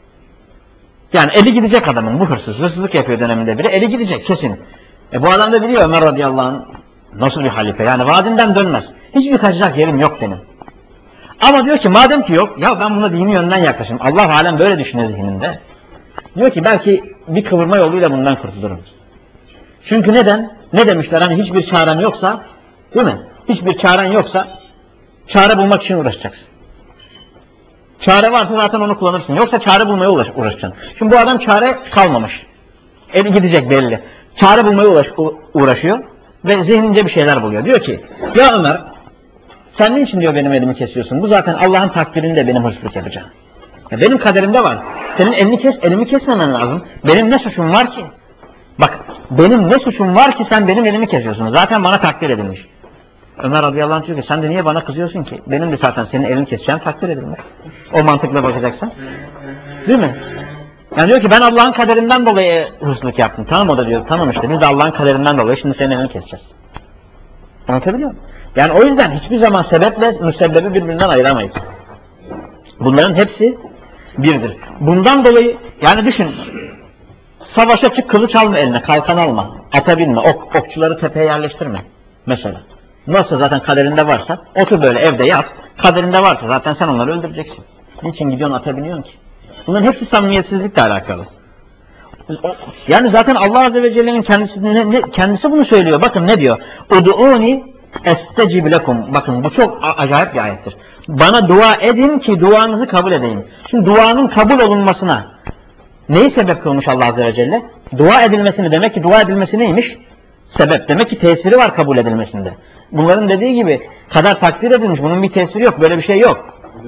Yani eli gidecek adamın, bu hırsız. Hırsızlık yapıyor döneminde biri. Eli gidecek kesin. E bu adam da biliyor Ömer radıyallahu anh nasıl bir halife. Yani vaadinden dönmez. Hiçbir kaçacak yerim yok benim. Ama diyor ki madem ki yok, ya ben buna dini yönden yaklaşayım. Allah alem böyle düşünüyor zihninde. Diyor ki belki bir kıvırma yoluyla bundan kurtulurum. Çünkü neden? Ne demişler? Hani hiçbir çaren yoksa, değil mi? Hiçbir çaren yoksa çare bulmak için uğraşacaksın. Çare varsa zaten onu kullanırsın. Yoksa çare bulmaya uğraş, uğraşacaksın. Şimdi bu adam çare kalmamış. Eli gidecek belli. Çare bulmaya uğraş, uğraşıyor ve zihnince bir şeyler buluyor. Diyor ki, ya Ömer, sen niçin diyor benim elimi kesiyorsun? Bu zaten Allah'ın takdirinde benim hırsızlık yapacağım. Ya benim kaderimde var. Senin elini kes, elimi kesmemen lazım. Benim ne suçum var ki? Bak, benim ne suçum var ki sen benim elimi kesiyorsun? Zaten bana takdir edilmiş. Ömer radıyallahu anh diyor ki, sen de niye bana kızıyorsun ki? Benim de zaten senin elini keseceğim takdir edilmiş. O mantıkla bakacaksın. Değil mi? Yani diyor ki ben Allah'ın kaderinden dolayı hırsızlık yaptım. Tamam, o da diyor. Tamam işte biz de Allah'ın kaderinden dolayı şimdi senin elini keseceğiz. Anlatabiliyor muyum? Yani o yüzden hiçbir zaman sebeple müsebbebi birbirinden ayıramayız. Bunların hepsi birdir. Bundan dolayı yani düşün, savaşa çık, kılıç alma eline, kalkan alma, ata binme, ok, okçuları tepeye yerleştirme mesela. Nasıl zaten kaderinde varsa otur böyle evde yat, kaderinde varsa zaten sen onları öldüreceksin. Niçin gidiyorsun ata biniyorsun ki? Bunların hepsi samimiyetsizlikle alakalı. Yani zaten Allah Azze ve Celle'nin kendisi, ne, ne, kendisi bunu söylüyor. Bakın ne diyor? Udu'uni estecib lekum. Bakın bu çok acayip bir ayettir. Bana dua edin ki duanızı kabul edeyim. Şimdi duanın kabul olunmasına neyi sebep kılmış Allah Azze ve Celle? Dua edilmesini, demek ki dua edilmesi neymiş? Sebep. Demek ki tesiri var kabul edilmesinde. Bunların dediği gibi kader takdir edilmiş. Bunun bir tesiri yok. Böyle bir şey yok.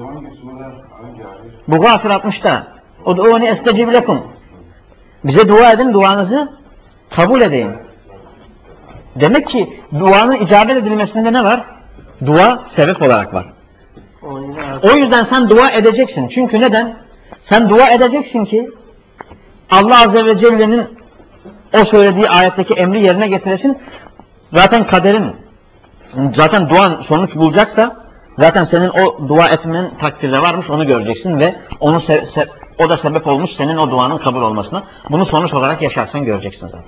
Bu Gafir altmışta. Ud'uni estecib lekum. Bize dua edin, duanızı kabul edeyim. Demek ki duanın icabet edilmesinde ne var? Dua sebep olarak var. O yüzden sen dua edeceksin. Çünkü neden? Sen dua edeceksin ki Allah Azze ve Celle'nin o söylediği ayetteki emri yerine getiresin. Zaten kaderin, zaten duan sonuç bulacaksa zaten senin o dua etmenin takdirde varmış, onu göreceksin ve onu se se o da sebep olmuş senin o duanın kabul olmasına. Bunu sonuç olarak yaşarsan göreceksin zaten.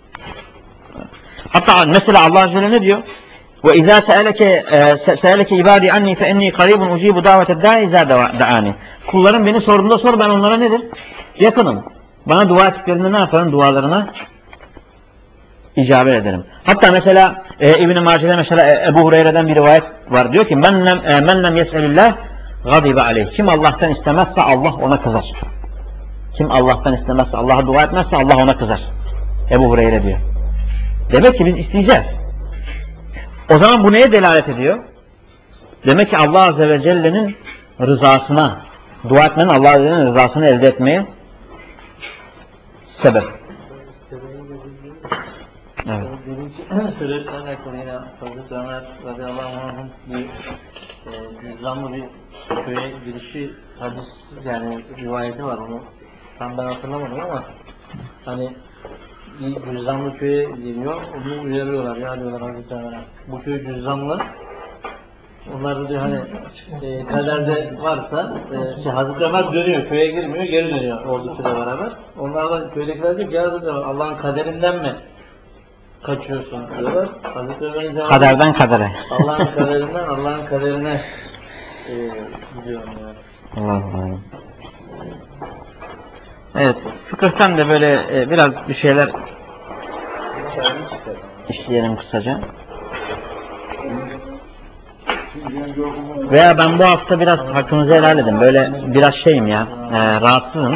Hatta mesela Allah Azze ve Celle ne diyor? Ve izâ se'eleke se'eleke ibâdî annî fe ennî karîbun ucîbu dâveted dâ'i izâ da'âni. Kullarım beni sorduğunda sor, ben onlara nedir? Yakınım. Bana dua ettiklerinde ne yaparım? Dualarına icabet ederim. Hatta mesela e, İbn-i Mace'de mesela e, Ebu Hureyre'den bir rivayet var. Diyor ki men lem, e, men lem yes'elillah gadibe aleyh. Kim Allah'tan istemezse Allah ona kızar. Kim Allah'tan istemezse, Allah'a dua etmezse Allah ona kızar. Ebu Hureyre diyor. Demek ki biz isteyeceğiz. O zaman bu neye delalet ediyor? Demek ki Allah Azze ve Celle'nin rızasına, dua etmenin Allah Azze ve Celle'nin rızasını elde etmeye sebep. Evet. Sürekli alakalı yine Hazreti Ömer radıyallahu anh'ın bir e, cüzdanlı bir köye girişi hadis yani rivayeti var, onu tam ben hatırlamadım ama hani bir cüzdanlı köye geliyor, onu uyarıyorlar, ya diyorlar Hazreti Ömer'e, bu köy cüzdanlı. Onlar da diyor hani e, kaderde varsa e, şey, Hazreti Ömer dönüyor, köye girmiyor, geri dönüyor ordusuyla beraber. Onlar da köydekiler diyor ki ya Hazreti Ömer, Allah'ın kaderinden mi kaçıyorsun diyorlar. Hazreti Ömer'in cevabı Kaderden kadere. Allah'ın kaderinden Allah'ın kaderine e, gidiyorum yani. Allah Allah. Evet, fıkıhtan da böyle e, biraz bir şeyler işleyelim kısaca. Veya ben bu hafta biraz hakkınızı helal edin. Böyle biraz şeyim ya, e, rahatsızım.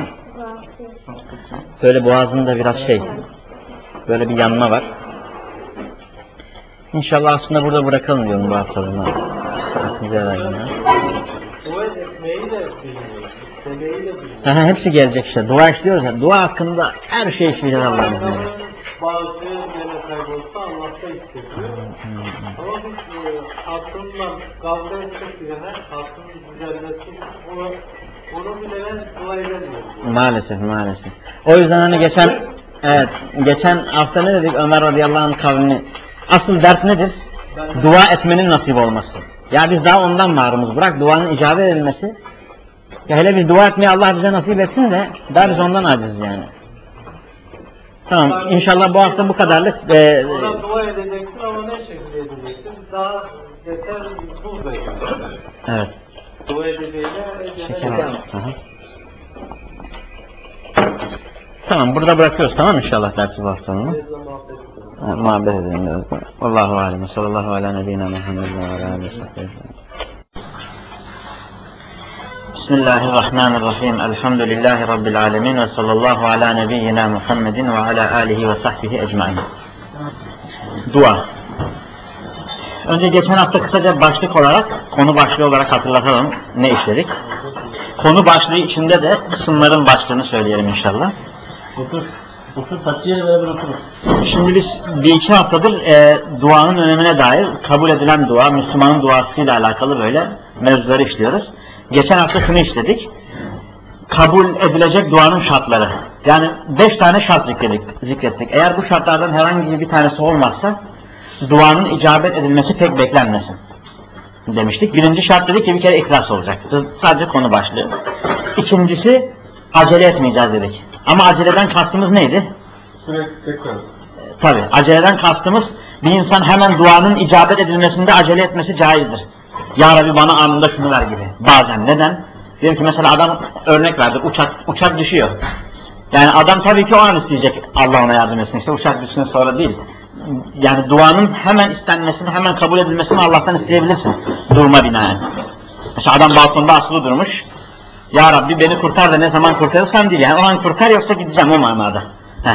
Böyle boğazımda biraz şey, böyle bir yanma var. İnşallah aslında burada bırakalım diyorum bu haftalığına. Hakkınızı helal edin. Dua etmeyi de bilmiyor, istemeyi de bilmiyor. Aha, hepsi gelecek işte. Dua işliyoruz ya. Dua hakkında her şey işleyeceğiz Allah'ın izniyle. Bazı yere kaybolsa Allah'ta hissediyor. Ama biz e, aklından kavga etmek bilene, aklını düzenletmek, ona, onu bilene dua edemiyoruz. Maalesef maalesef. O yüzden hani geçen evet geçen hafta ne dedik Ömer radıyallahu anh kavmini, asıl dert nedir? Dua etmenin nasip olması. Ya biz daha ondan mahrumuz. Bırak duanın icabet edilmesi. Ya hele biz dua etmeyi Allah bize nasip etsin de daha biz ondan aciziz yani. Tamam, inşallah bu hafta bu kadarlık. Ee, Ona dua edeceksin ama ne şekilde edeceksin? Daha yeter buradayım. evet. Dua edeceğine Şeker al. Hı hı. Tamam, burada bırakıyoruz, tamam inşallah dersi bu haftanın. Muhabbet edelim biraz. Allahu alem. Sallallahu ala nebiyyina Muhammed ve ala alihi ve sahbihi. Bismillahirrahmanirrahim. Elhamdülillahi rabbil alamin ve sallallahu ala nebiyyina Muhammedin ve ala alihi ve sahbihi ecmaîn. Dua. Önce geçen hafta kısaca başlık olarak, konu başlığı olarak hatırlatalım ne işledik. Konu başlığı içinde de kısımların başlığını söyleyelim inşallah. Otur. Otur, Hatice'yle beraber oturun. Şimdi biz bir iki haftadır e, duanın önemine dair kabul edilen dua, Müslümanın duasıyla alakalı böyle mevzuları işliyoruz. Geçen hafta şunu işledik. Kabul edilecek duanın şartları. Yani beş tane şart zikrettik, zikrettik. Eğer bu şartlardan herhangi bir tanesi olmazsa duanın icabet edilmesi pek beklenmesin demiştik. Birinci şart dedik ki bir kere ihlas olacak. Sadece konu başlığı. İkincisi acele etmeyeceğiz dedik. Ama aceleden kastımız neydi? Sürekli tekrar. Tabi aceleden kastımız bir insan hemen duanın icabet edilmesinde acele etmesi caizdir. Ya Rabbi bana anında şunu ver gibi. Bazen. Neden? Diyelim ki mesela adam örnek verdi. Uçak, uçak düşüyor. Yani adam tabii ki o an isteyecek Allah ona yardım etsin. İşte uçak düşsün sonra değil. Yani duanın hemen istenmesini, hemen kabul edilmesini Allah'tan isteyebilirsin. Duruma binaen. Mesela adam balkonda asılı durmuş. Ya Rabbi beni kurtar da ne zaman kurtarırsan değil. Yani o an kurtar yoksa gideceğim o manada.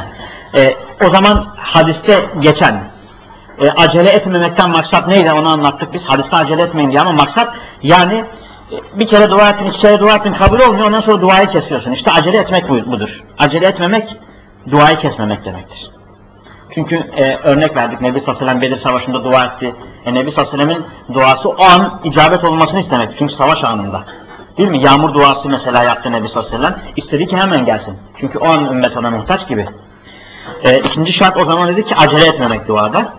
Ee, o zaman hadiste geçen e, acele etmemekten maksat neydi onu anlattık biz. Hadiste acele etmeyin diye ama maksat yani e, bir kere dua ettin, iki kere dua ettin kabul olmuyor ondan sonra duayı kesiyorsun. İşte acele etmek budur. Acele etmemek duayı kesmemek demektir. Çünkü e, örnek verdik Nebi sallallahu aleyhi ve sellem Bedir Savaşı'nda dua etti. E, Nebi sallallahu aleyhi ve sellem'in duası o an icabet olmasını istemek. Çünkü savaş anında. Değil mi? Yağmur duası mesela yaptı Nebi sallallahu aleyhi ve sellem. İstedi ki hemen gelsin. Çünkü o an ümmet ona muhtaç gibi. E, ikinci şart o zaman dedik ki acele etmemek duada.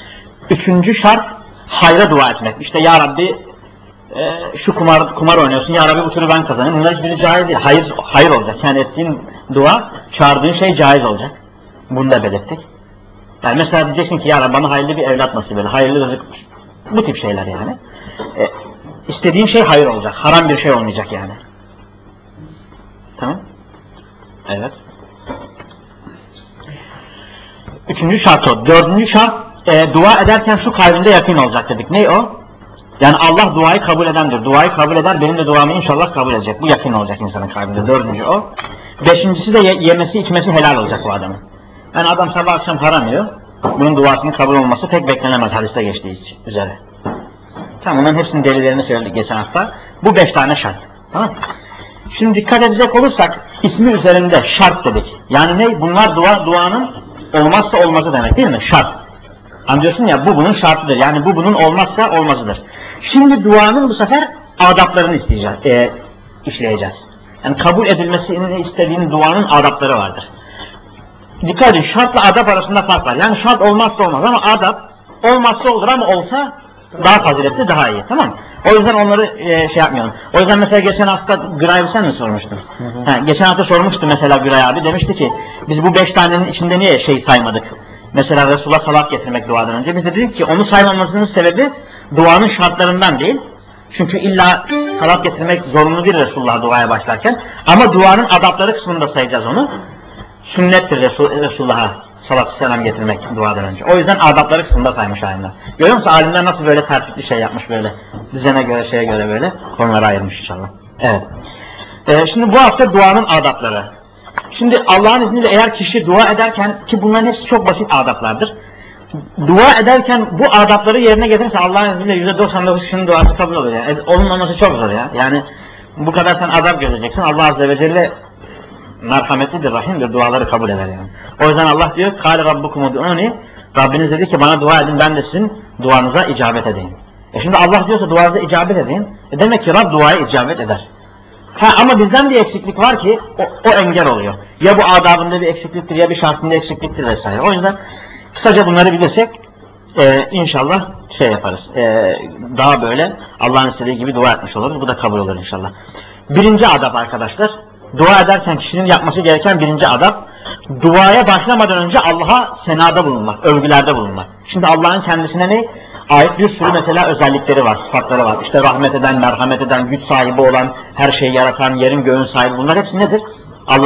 Üçüncü şart hayra dua etmek. İşte Ya Rabbi e, şu kumar kumar oynuyorsun. Ya Rabbi bu turu ben kazanayım. Bunlar hiçbiri caiz değil. Hayır, hayır olacak. Yani ettiğin dua, çağırdığın şey caiz olacak. Bunu da belirttik. Yani mesela diyeceksin ki Ya Rabbi bana hayırlı bir evlat nasip eyle. Hayırlı rızık. Bu tip şeyler yani. E, istediğin şey hayır olacak. Haram bir şey olmayacak yani. Tamam. Evet. Üçüncü şart o. Dördüncü şart e, dua ederken şu kalbinde yakın olacak dedik. Ne o? Yani Allah duayı kabul edendir. Duayı kabul eder. Benim de duamı inşallah kabul edecek. Bu yakın olacak insanın kalbinde. Dördüncü o. Beşincisi de ye yemesi içmesi helal olacak bu adamın. Yani adam sabah akşam haram yiyor. Bunun duasının kabul olması pek beklenemez hadiste geçtiği üzere. Tamam, onların hepsinin delillerini söyledik geçen hafta. Bu beş tane şart. Tamam. Şimdi dikkat edecek olursak ismi üzerinde şart dedik. Yani ne? Bunlar dua duanın olmazsa olmazı demek değil mi? Şart. Anlıyorsun ya bu bunun şartıdır. Yani bu bunun olmazsa olmazıdır. Şimdi duanın bu sefer adaplarını isteyeceğiz, e, işleyeceğiz. Yani kabul edilmesini istediğin duanın adapları vardır. Dikkat edin, şartla adap arasında fark var. Yani şart olmazsa olmaz ama adap olmazsa olur ama olsa daha faziletli, daha iyi. Tamam mı? O yüzden onları e, şey yapmayalım. O yüzden mesela geçen hafta Güray sen mi sormuştun? Hı hı. Ha, geçen hafta sormuştu mesela Güray abi. Demişti ki biz bu beş tanenin içinde niye şey saymadık? Mesela Resulullah salat getirmek duadan önce. Biz de dedik ki onu saymamasının sebebi duanın şartlarından değil. Çünkü illa salat getirmek zorunlu değil Resulullah duaya başlarken. Ama duanın adapları kısmında sayacağız onu. Sünnettir Resul, Resulullah'a salat selam getirmek duadan önce. O yüzden adapları kısmında saymış alimler. Görüyor musun? Alimler nasıl böyle tertipli şey yapmış böyle. Düzene göre şeye göre böyle konulara ayırmış inşallah. Evet. Ee, şimdi bu hafta duanın adapları. Şimdi Allah'ın izniyle eğer kişi dua ederken ki bunların hepsi çok basit adaplardır. Dua ederken bu adapları yerine getirirse Allah'ın izniyle yüzde doksan dokuz kişinin duası kabul olur yani. Olmaması çok zor ya. Yani bu kadar sen adap göreceksin. Allah Azze ve Celle merhametlidir, rahimdir, duaları kabul eder yani. O yüzden Allah diyor, "Kâle rabbukum ud'ûni." Rabbiniz dedi ki bana dua edin, ben de sizin duanıza icabet edeyim. E şimdi Allah diyorsa duanıza icabet edeyim. E demek ki Rab duaya icabet eder. Ha ama bizden bir eksiklik var ki o, o engel oluyor. Ya bu adabında bir eksikliktir ya bir şartında eksikliktir vesaire. O yüzden kısaca bunları bilirsek e, inşallah şey yaparız. E, daha böyle Allah'ın istediği gibi dua etmiş oluruz. Bu da kabul olur inşallah. Birinci adab arkadaşlar. Dua ederken kişinin yapması gereken birinci adab, duaya başlamadan önce Allah'a senada bulunmak, övgülerde bulunmak. Şimdi Allah'ın kendisine ne? Ait bir sürü mesela özellikleri var, sıfatları var. İşte rahmet eden, merhamet eden, güç sahibi olan, her şeyi yaratan, yerin göğün sahibi, bunlar hepsi nedir? Allah'ın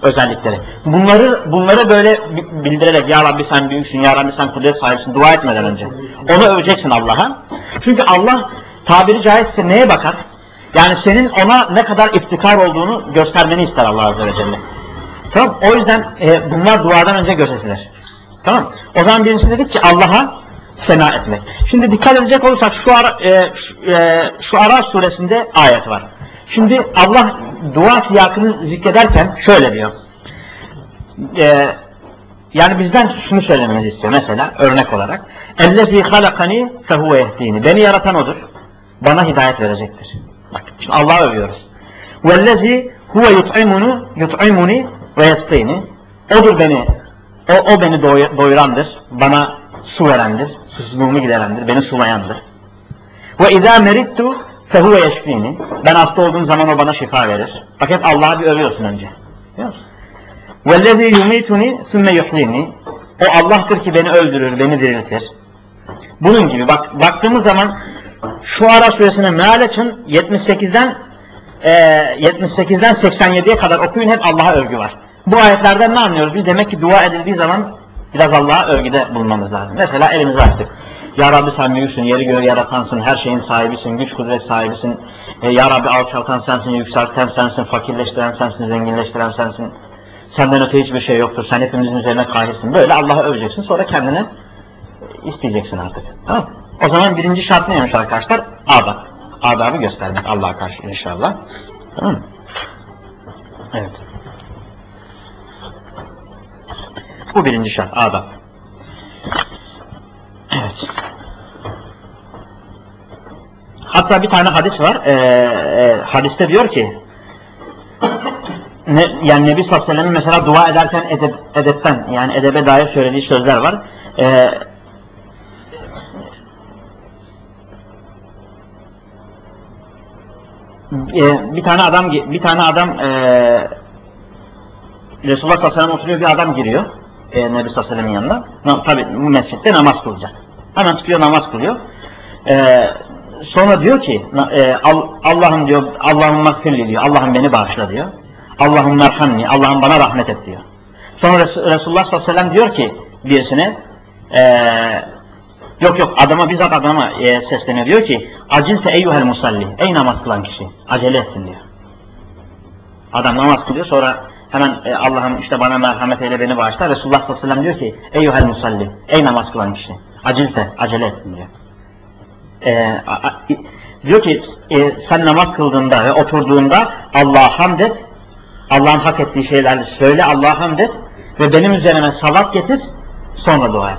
özellikleri. Bunları bunları böyle bildirerek ya Rabbi sen büyüksün, ya Rabbi sen kudret sahibisin dua etmeden önce. Onu öveceksin Allah'a. Çünkü Allah tabiri caizse neye bakar? Yani senin ona ne kadar iftikar olduğunu göstermeni ister Allah Azze ve Celle. Tamam. O yüzden e, bunlar duadan önce gözetilir. Tamam. O zaman birincisi dedik ki Allah'a sena etmek. Şimdi dikkat edecek olursak şu ara, e, şu, e, şu Ara suresinde ayet var. Şimdi Allah dua siyakını zikrederken şöyle diyor. E, yani bizden şunu söylememizi istiyor mesela örnek olarak. Ellezî halakani fehuve yehdini. Beni yaratan odur. Bana hidayet verecektir. Bak şimdi Allah'ı övüyoruz. Vellezî huve yut'imunu yut'imuni ve yesqini. Odur beni, o, o beni doyurandır. Bana su verendir. Susuzluğumu giderendir. Beni sulayandır. Ve izâ merittu fehuve yeşfini. Ben hasta olduğum zaman o bana şifa verir. Bak hep Allah'ı bir övüyorsun önce. Vellezî yumituni sümme yuhyini. O Allah'tır ki beni öldürür, beni diriltir. Bunun gibi bak baktığımız zaman şu Ara suresine meal açın yetmiş sekizden e, yetmiş sekizden seksen yediye kadar okuyun hep Allah'a övgü var. Bu ayetlerden ne anlıyoruz? Biz demek ki dua edildiği zaman biraz Allah'a övgüde bulunmamız lazım. Mesela elimizi açtık. Ya Rabbi sen büyüksün, yeri göğü yaratansın, her şeyin sahibisin, güç kudret sahibisin. E, ya Rabbi alçaltan sensin, yükselten sensin, fakirleştiren sensin, zenginleştiren sensin. Senden öte hiçbir şey yoktur. Sen hepimizin üzerine kahirsin. Böyle Allah'ı öveceksin. Sonra kendine isteyeceksin artık. Tamam. O zaman birinci şart neymiş arkadaşlar? Adab. Adabı göstermek Allah'a karşı inşallah. Tamam mı? Evet. Bu birinci şart. Adab. Evet. Hatta bir tane hadis var. Ee, e, hadiste diyor ki ne, yani Nebi sallallahu aleyhi ve sellem'in mesela dua ederken edeb, edepten yani edebe dair söylediği sözler var. Ee, e, bir tane adam bir tane adam e, Resulullah sallallahu aleyhi ve sellem oturuyor, bir adam giriyor e, Nebi sallallahu aleyhi ve sellem'in yanına. Na, tabii bu mescitte namaz kılacak. Hemen çıkıyor namaz kılıyor. E, sonra diyor ki e, Allah'ım diyor, Allah'ım mağfirli diyor. Allah'ım beni bağışla diyor. Allah'ım merhamni, Allah'ım bana rahmet et diyor. Sonra Resulullah sallallahu aleyhi ve sellem diyor ki birisine ee, yok yok adama bizzat adama e, sesleniyor, diyor ki acilse eyyuhel musalli, ey namaz kılan kişi acele etsin diyor. Adam namaz kılıyor, sonra hemen e, Allah'ım işte bana merhamet eyle, beni bağışla. Resulullah sallallahu aleyhi ve sellem diyor ki eyyuhel musalli, ey namaz kılan kişi acilse acele etsin diyor. Ee, a, a, diyor ki e, sen namaz kıldığında ve oturduğunda Allah'a hamd et, Allah'ın hak ettiği şeylerle söyle, Allah'a hamd et ve benim üzerime salat getir, sonra dua et.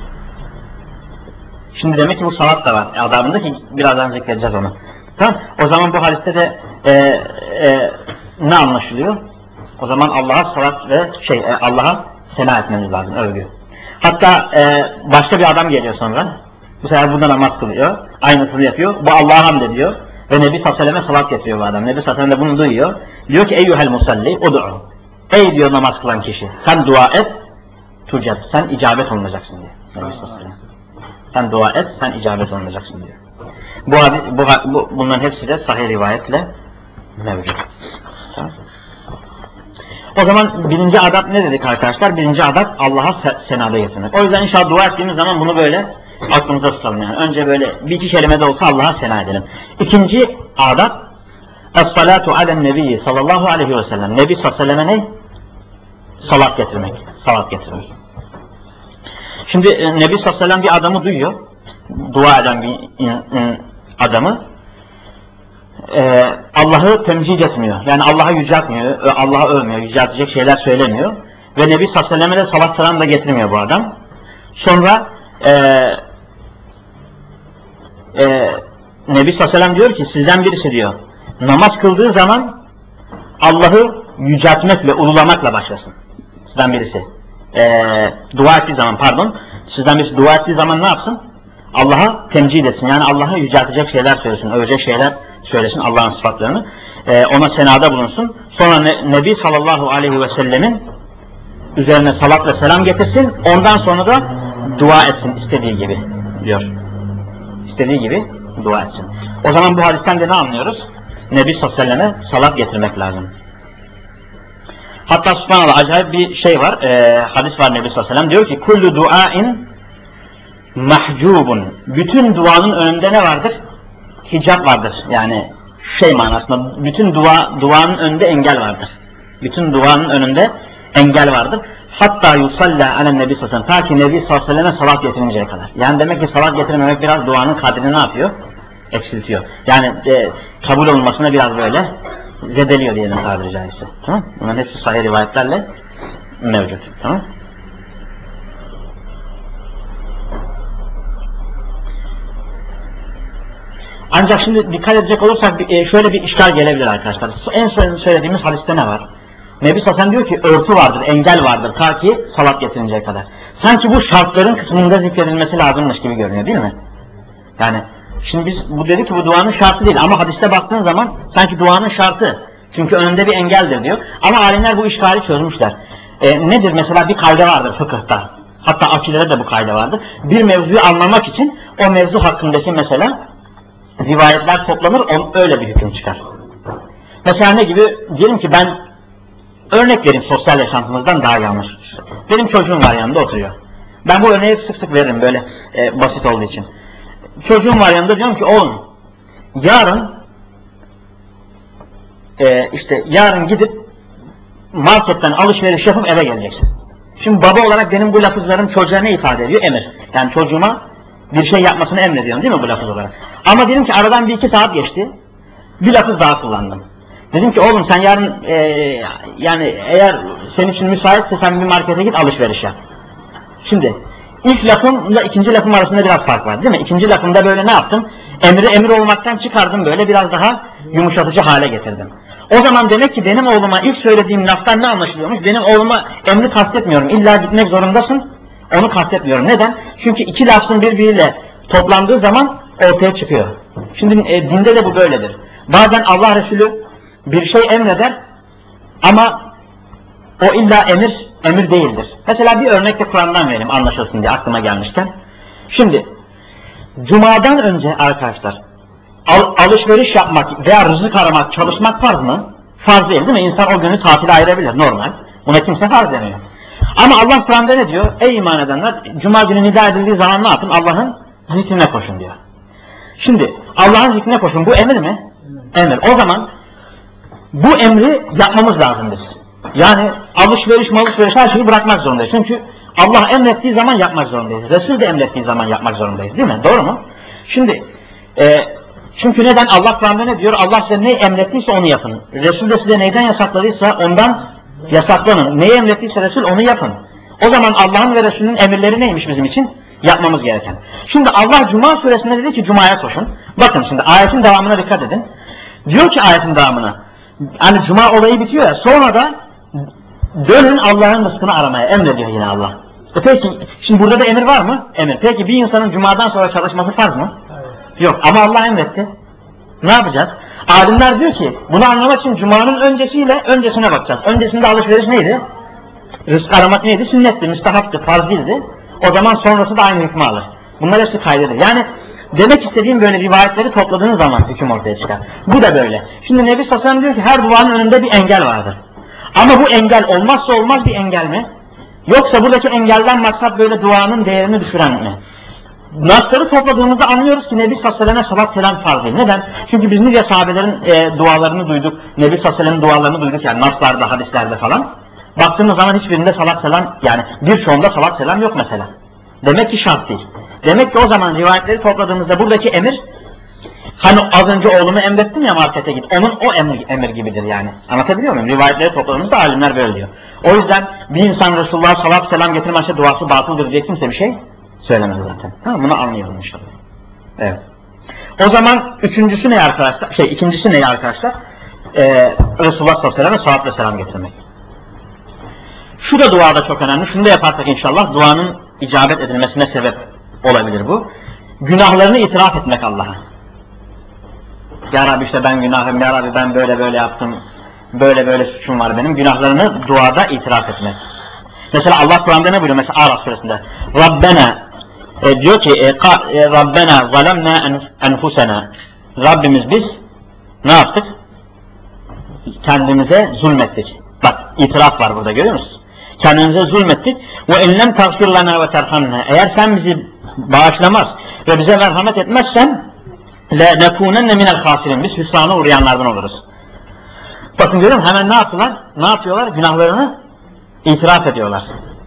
Şimdi demek ki bu salat da var adabında ki birazdan zikredeceğiz onu. Tamam. O zaman bu hadiste de e, e, ne anlaşılıyor? O zaman Allah'a salat ve şey e, Allah'a sena etmemiz lazım, övgü. Hatta e, başka bir adam geliyor sonra. Bu sefer burada namaz kılıyor. Aynısını yapıyor. Bu Allah'a hamd ediyor. Ve Nebi sallallahu aleyhi ve selleme salat getiriyor bu adam. Nebi sallallahu aleyhi ve sellem de bunu duyuyor. Diyor ki eyyuhel musalli ud'u. Ey diyor namaz kılan kişi, sen dua et, tucab, sen icabet olunacaksın diyor. Nebi sallallahu aleyhi ve sellem. Sen dua et, sen icabet olunacaksın diyor. Bu, bu, bu bunların hepsi de sahih rivayetle mevcut. Tamam. O zaman birinci adab ne dedik arkadaşlar? Birinci adab Allah'a senada getirmek. O yüzden inşallah dua ettiğimiz zaman bunu böyle aklımıza tutalım yani. Önce böyle bir iki kelime de olsa Allah'a sena edelim. İkinci adab Es-salatu alen nebiyyi sallallahu aleyhi ve sellem. Nebi sallallahu aleyhi ve selleme ne? Salat getirmek. Salat getirmek. Şimdi Nebi sallallahu aleyhi ve sellem bir adamı duyuyor. Dua eden bir adamı. Ee, Allah'ı temcid etmiyor. Yani Allah'ı yüceltmiyor. Allah'ı övmüyor. Yüceltecek şeyler söylemiyor. Ve Nebi sallallahu aleyhi ve selleme de salat selam da getirmiyor bu adam. Sonra e, e, Nebi sallallahu aleyhi ve sellem diyor ki sizden birisi diyor namaz kıldığı zaman Allah'ı yüceltmekle, ululamakla başlasın. Sizden birisi. Ee, dua ettiği zaman, pardon. Sizden birisi dua ettiği zaman ne yapsın? Allah'a temcid etsin. Yani Allah'ı yüceltecek şeyler söylesin, övecek şeyler söylesin, Allah'ın sıfatlarını. Ee, ona senada bulunsun. Sonra ne, Nebi sallallahu aleyhi ve sellemin üzerine salat ve selam getirsin. Ondan sonra da dua etsin istediği gibi diyor. İstediği gibi dua etsin. O zaman bu hadisten de ne anlıyoruz? Nebi sallallahu aleyhi ve selleme salat getirmek lazım. Hatta subhanallah acayip bir şey var, e, hadis var Nebi sallallahu aleyhi ve sellem diyor ki kullu duain mahcubun. Bütün duanın önünde ne vardır? Hicap vardır. Yani şey manasında bütün dua duanın önünde engel vardır. Bütün duanın önünde engel vardır. Hatta yusalla alen nebi sallallahu aleyhi ve sellem. Ta ki Nebi sallallahu aleyhi ve selleme salat getirinceye kadar. Yani demek ki salat getirmemek biraz duanın kadrini ne yapıyor? Eksiltiyor. Yani e, kabul olmasına biraz böyle zedeliyor diyelim tabiri caizse. Tamam? Bunların hepsi sahih rivayetlerle mevcut. Tamam? Ancak şimdi dikkat edecek olursak şöyle bir işgal gelebilir arkadaşlar. En son söylediğimiz hadiste ne var? Nebi sallallahu aleyhi ve sellem diyor ki örtü vardır, engel vardır ta ki salat getirinceye kadar. Sanki bu şartların kısmında zikredilmesi lazımmış gibi görünüyor değil mi? Yani şimdi biz bu dedik ki bu duanın şartı değil ama hadiste baktığın zaman sanki duanın şartı. Çünkü önünde bir engeldir diyor. Ama alimler bu işgali çözmüşler. E, nedir mesela bir kaide vardır fıkıhta. Hatta akilede de bu kaide vardır. Bir mevzuyu anlamak için o mevzu hakkındaki mesela rivayetler toplanır, on, öyle bir hüküm çıkar. Mesela ne gibi? Diyelim ki ben örnek vereyim sosyal yaşantımızdan daha yanlış. Benim çocuğum var yanında oturuyor. Ben bu örneği sık sık veririm böyle e, basit olduğu için. Çocuğum var yanında diyorum ki oğlum yarın e, işte yarın gidip marketten alışveriş yapıp eve geleceksin. Şimdi baba olarak benim bu lafızlarım çocuğa ne ifade ediyor? Emir. Yani çocuğuma bir şey yapmasını emrediyorum değil mi bu lafız olarak? Ama dedim ki aradan bir iki saat geçti. Bir lafız daha kullandım. Dedim ki oğlum sen yarın e, yani eğer senin için müsaitse sen bir markete git alışveriş yap. Şimdi ilk lafımla ikinci lafım arasında biraz fark var değil mi? İkinci lafımda böyle ne yaptım? Emri emir olmaktan çıkardım böyle biraz daha yumuşatıcı hale getirdim. O zaman demek ki benim oğluma ilk söylediğim laftan ne anlaşılıyormuş? Benim oğluma emri kastetmiyorum. İlla gitmek zorundasın. Onu kastetmiyorum. Neden? Çünkü iki lafın birbiriyle toplandığı zaman ortaya çıkıyor. Şimdi e, dinde de bu böyledir. Bazen Allah Resulü bir şey emreder ama o illa emir, emir değildir. Mesela bir örnek de Kur'an'dan vereyim anlaşılsın diye aklıma gelmişken. Şimdi Cuma'dan önce arkadaşlar al, alışveriş yapmak veya rızık aramak, çalışmak farz mı? Farz değil değil mi? İnsan o günü tatile ayırabilir normal. Buna kimse farz demiyor. Ama Allah Kur'an'da ne diyor? Ey iman edenler, Cuma günü nida edildiği zaman ne yapın? Allah'ın zikrine koşun diyor. Şimdi Allah'ın zikrine koşun. Bu emir mi? Emir. O zaman bu emri yapmamız lazım biz. Yani alışveriş, malışveriş her şeyi bırakmak zorundayız. Çünkü Allah emrettiği zaman yapmak zorundayız. Resul de emrettiği zaman yapmak zorundayız. Değil mi? Doğru mu? Şimdi e, çünkü neden? Allah Kur'an'da ne diyor? Allah size ne emrettiyse onu yapın. Resul de size neyden yasakladıysa ondan yasaklanın. Neyi emrettiyse Resul onu yapın. O zaman Allah'ın ve Resulünün emirleri neymiş bizim için? Yapmamız gereken. Şimdi Allah Cuma suresinde dedi ki Cuma'ya koşun. Bakın şimdi ayetin devamına dikkat edin. Diyor ki ayetin devamına. Hani Cuma olayı bitiyor ya. Sonra da dönün Allah'ın rızkını aramaya. Emrediyor yine Allah. E peki şimdi burada da emir var mı? Emir. Peki bir insanın Cuma'dan sonra çalışması farz mı? Evet. Yok ama Allah emretti. Ne yapacağız? Alimler diyor ki bunu anlamak için Cuma'nın öncesiyle öncesine bakacağız. Öncesinde alışveriş neydi? Rızk aramak neydi? Sünnetti, müstahaptı, farz değildi. O zaman sonrası da aynı hükmü alır. Bunlar hepsi kaydedir. Yani demek istediğim böyle rivayetleri topladığınız zaman hüküm ortaya çıkar. Bu da böyle. Şimdi Nebi sallallahu aleyhi ve sellem diyor ki her duanın önünde bir engel vardır. Ama bu engel olmazsa olmaz bir engel mi? Yoksa buradaki engelden maksat böyle duanın değerini düşüren mi? Nasları topladığımızda anlıyoruz ki Nebi sallallahu aleyhi ve sellem salat selam farz değil. Neden? Çünkü biz nice sahabelerin e, dualarını duyduk. Nebi sallallahu aleyhi ve sellem'in dualarını duyduk yani naslarda, hadislerde falan. Baktığımız zaman hiçbirinde salat selam yani birçoğunda salat selam yok mesela. Demek ki şart değil. Demek ki o zaman rivayetleri topladığımızda buradaki emir hani az önce oğlumu emrettim ya markete git. Onun o emir, emir gibidir yani. Anlatabiliyor muyum? Rivayetleri topladığımızda alimler böyle diyor. O yüzden bir insan Resulullah'a salat selam getirmezse duası batıldır diye kimse bir şey söylemez zaten. Tamam, bunu anlayalım inşallah. Evet. O zaman üçüncüsü ne arkadaşlar? Şey ikincisi ne arkadaşlar? Ee, Resulullah sallallahu aleyhi ve sellem'e salat ve selam getirmek. Şu da duada çok önemli. Şunu da yaparsak inşallah duanın icabet edilmesine sebep olabilir bu. Günahlarını itiraf etmek Allah'a. Ya Rabbi işte ben günahım, Ya Rabbi ben böyle böyle yaptım, böyle böyle suçum var benim. Günahlarını duada itiraf etmek. Mesela Allah Kur'an'da ne buyuruyor? Mesela Araf suresinde. Rabbena e, diyor ki e, ka, e, Rabbena zalemna enfusena. Rabbimiz biz ne yaptık? Kendimize zulmettik. Bak İtiraf var burada, görüyor musunuz? Kendimize zulmettik. Ve enlem tagfir lana ve terhamna. Eğer sen bizi bağışlamaz ve bize merhamet etmezsen le nekunenne minel hasirin. Biz hüsrana uğrayanlardan oluruz. Bakın görüyor musun? Hemen ne yaptılar? Ne yapıyorlar? Günahlarını itiraf ediyorlar.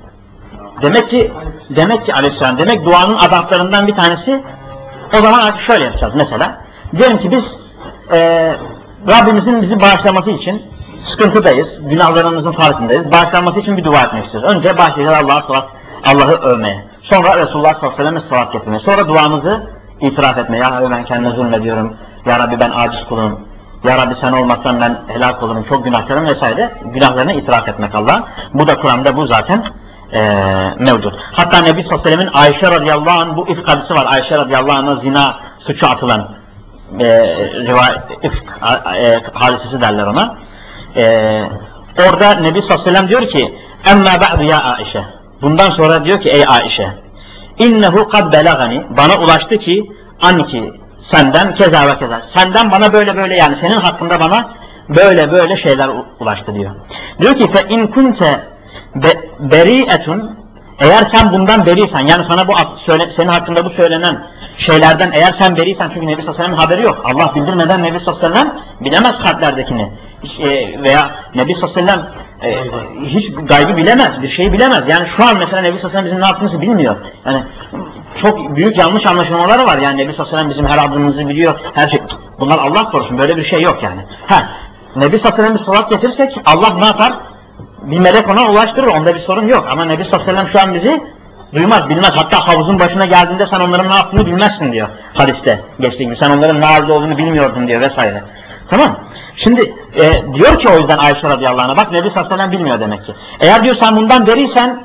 Demek ki demek ki aleyhisselam, demek duanın adaplarından bir tanesi, o zaman artık şöyle yapacağız mesela. Diyelim ki biz e, Rabbimizin bizi bağışlaması için sıkıntıdayız, günahlarımızın farkındayız. Bağışlanması için bir dua etmek istiyoruz. Önce başlayacağız Allah'a salat, Allah'ı övmeye. Sonra Resulullah sallallahu aleyhi ve sellem'e salat getirmeye. Sonra duamızı itiraf etmeye. Ya Rabbi ben kendime zulmediyorum. Ya Rabbi ben aciz kulum. Ya Rabbi sen olmazsan ben helak olurum. Çok günahkarım vesaire. Günahlarını itiraf etmek Allah'a. Bu da Kur'an'da bu zaten ee, mevcut. Hatta Nebi sallallahu aleyhi ve sellem Ayşe radıyallahu anh, bu ifk hadisi var. Ayşe radıyallahu anh'a zina suçu atılan e, rivayet, ifk e, hadisesi derler ona. Ee, orada Nebi sallallahu aleyhi ve sellem diyor ki emma ba'du ya Aişe, bundan sonra diyor ki ey Aişe, innehu kad belagani, bana ulaştı ki anki, senden keza ve keza, senden bana böyle böyle, yani senin hakkında bana böyle böyle şeyler ulaştı diyor. Diyor ki fe in kunte beri'etun, eğer sen bundan beriysen, yani sana bu söyle, senin hakkında bu söylenen şeylerden eğer sen beriysen, çünkü Nebi sallallahu aleyhi ve sellem'in haberi yok. Allah bildirmeden Nebi sallallahu aleyhi ve sellem bilemez kalplerdekini. E, veya Nebi sallallahu aleyhi ve sellem e, hiç gaybı bilemez, bir şeyi bilemez. Yani şu an mesela Nebi sallallahu aleyhi ve sellem bizim ne yaptığımızı bilmiyor. Yani çok büyük yanlış anlaşılmaları var. Yani Nebi sallallahu aleyhi ve sellem bizim her adımımızı biliyor, her şey. Bunlar Allah korusun, böyle bir şey yok yani. Ha, Nebi sallallahu aleyhi ve sellem bir salat getirirsek Allah ne yapar? Bir melek ona ulaştırır, onda bir sorun yok. Ama Nebi sallallahu aleyhi ve sellem şu an bizi duymaz, bilmez. Hatta havuzun başına geldiğinde sen onların ne yaptığını bilmezsin diyor hadiste geçtiği gibi. Sen onların ne halde olduğunu bilmiyordun diyor vesaire. Tamam. Şimdi e, diyor ki o yüzden Ayşe radıyallahu anh'a, bak Nebi sallallahu aleyhi ve sellem bilmiyor demek ki. Eğer diyor sen bundan beriysen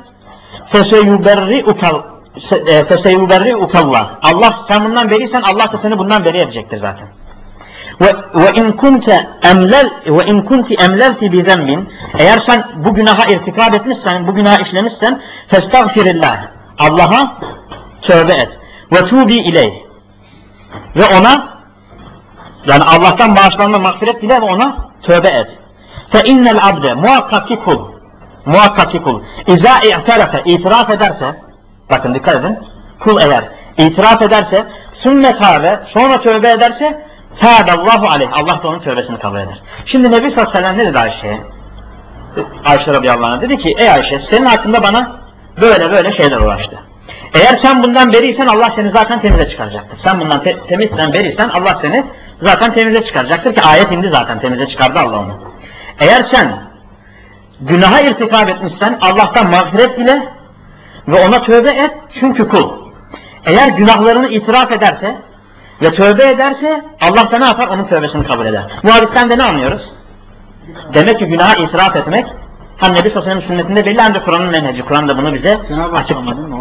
feseyuberri ukallah. Allah, sen bundan beriysen Allah da seni bundan beri edecektir zaten. Ve in kunte emlel ve in kunti emlelti bi zenbin, eğer sen bu günaha irtikab etmişsen, bu günaha işlemişsen, festagfirillah, Allah'a tövbe et ve tubi ileyh, ve ona, yani Allah'tan bağışlanma, mağfiret dile ve ona tövbe et. Fe innel abde, muhakkak ki kul, muhakkak ki kul, izâ i'terafe, itiraf ederse, bakın dikkat edin, kul eğer itiraf ederse, sünnet tâbe, sonra tövbe ederse, Tâballâhu aleyh, Allah da onun tövbesini kabul eder. Şimdi Nebi sallallahu aleyhi ve sellem ne dedi Ayşe'ye? Ayşe radıyallahu anh dedi ki, ey Ayşe, senin hakkında bana böyle böyle şeyler ulaştı. Eğer sen bundan beriysen Allah seni zaten temize çıkaracaktır. Sen bundan te temizden beriysen Allah seni zaten temize çıkaracaktır ki ayet indi zaten, temize çıkardı Allah onu. Eğer sen günaha irtikab etmişsen Allah'tan mağfiret dile ve ona tövbe et, çünkü kul. Eğer günahlarını itiraf ederse ve tövbe ederse Allah da ne yapar? Onun tövbesini kabul eder. Bu hadisten de ne anlıyoruz? Demek ki günaha itiraf etmek hem Nebi sallallahu aleyhi ve sellem sünnetinde belli, hem de Kur'an'ın menheci. Kur'an da bunu bize açık.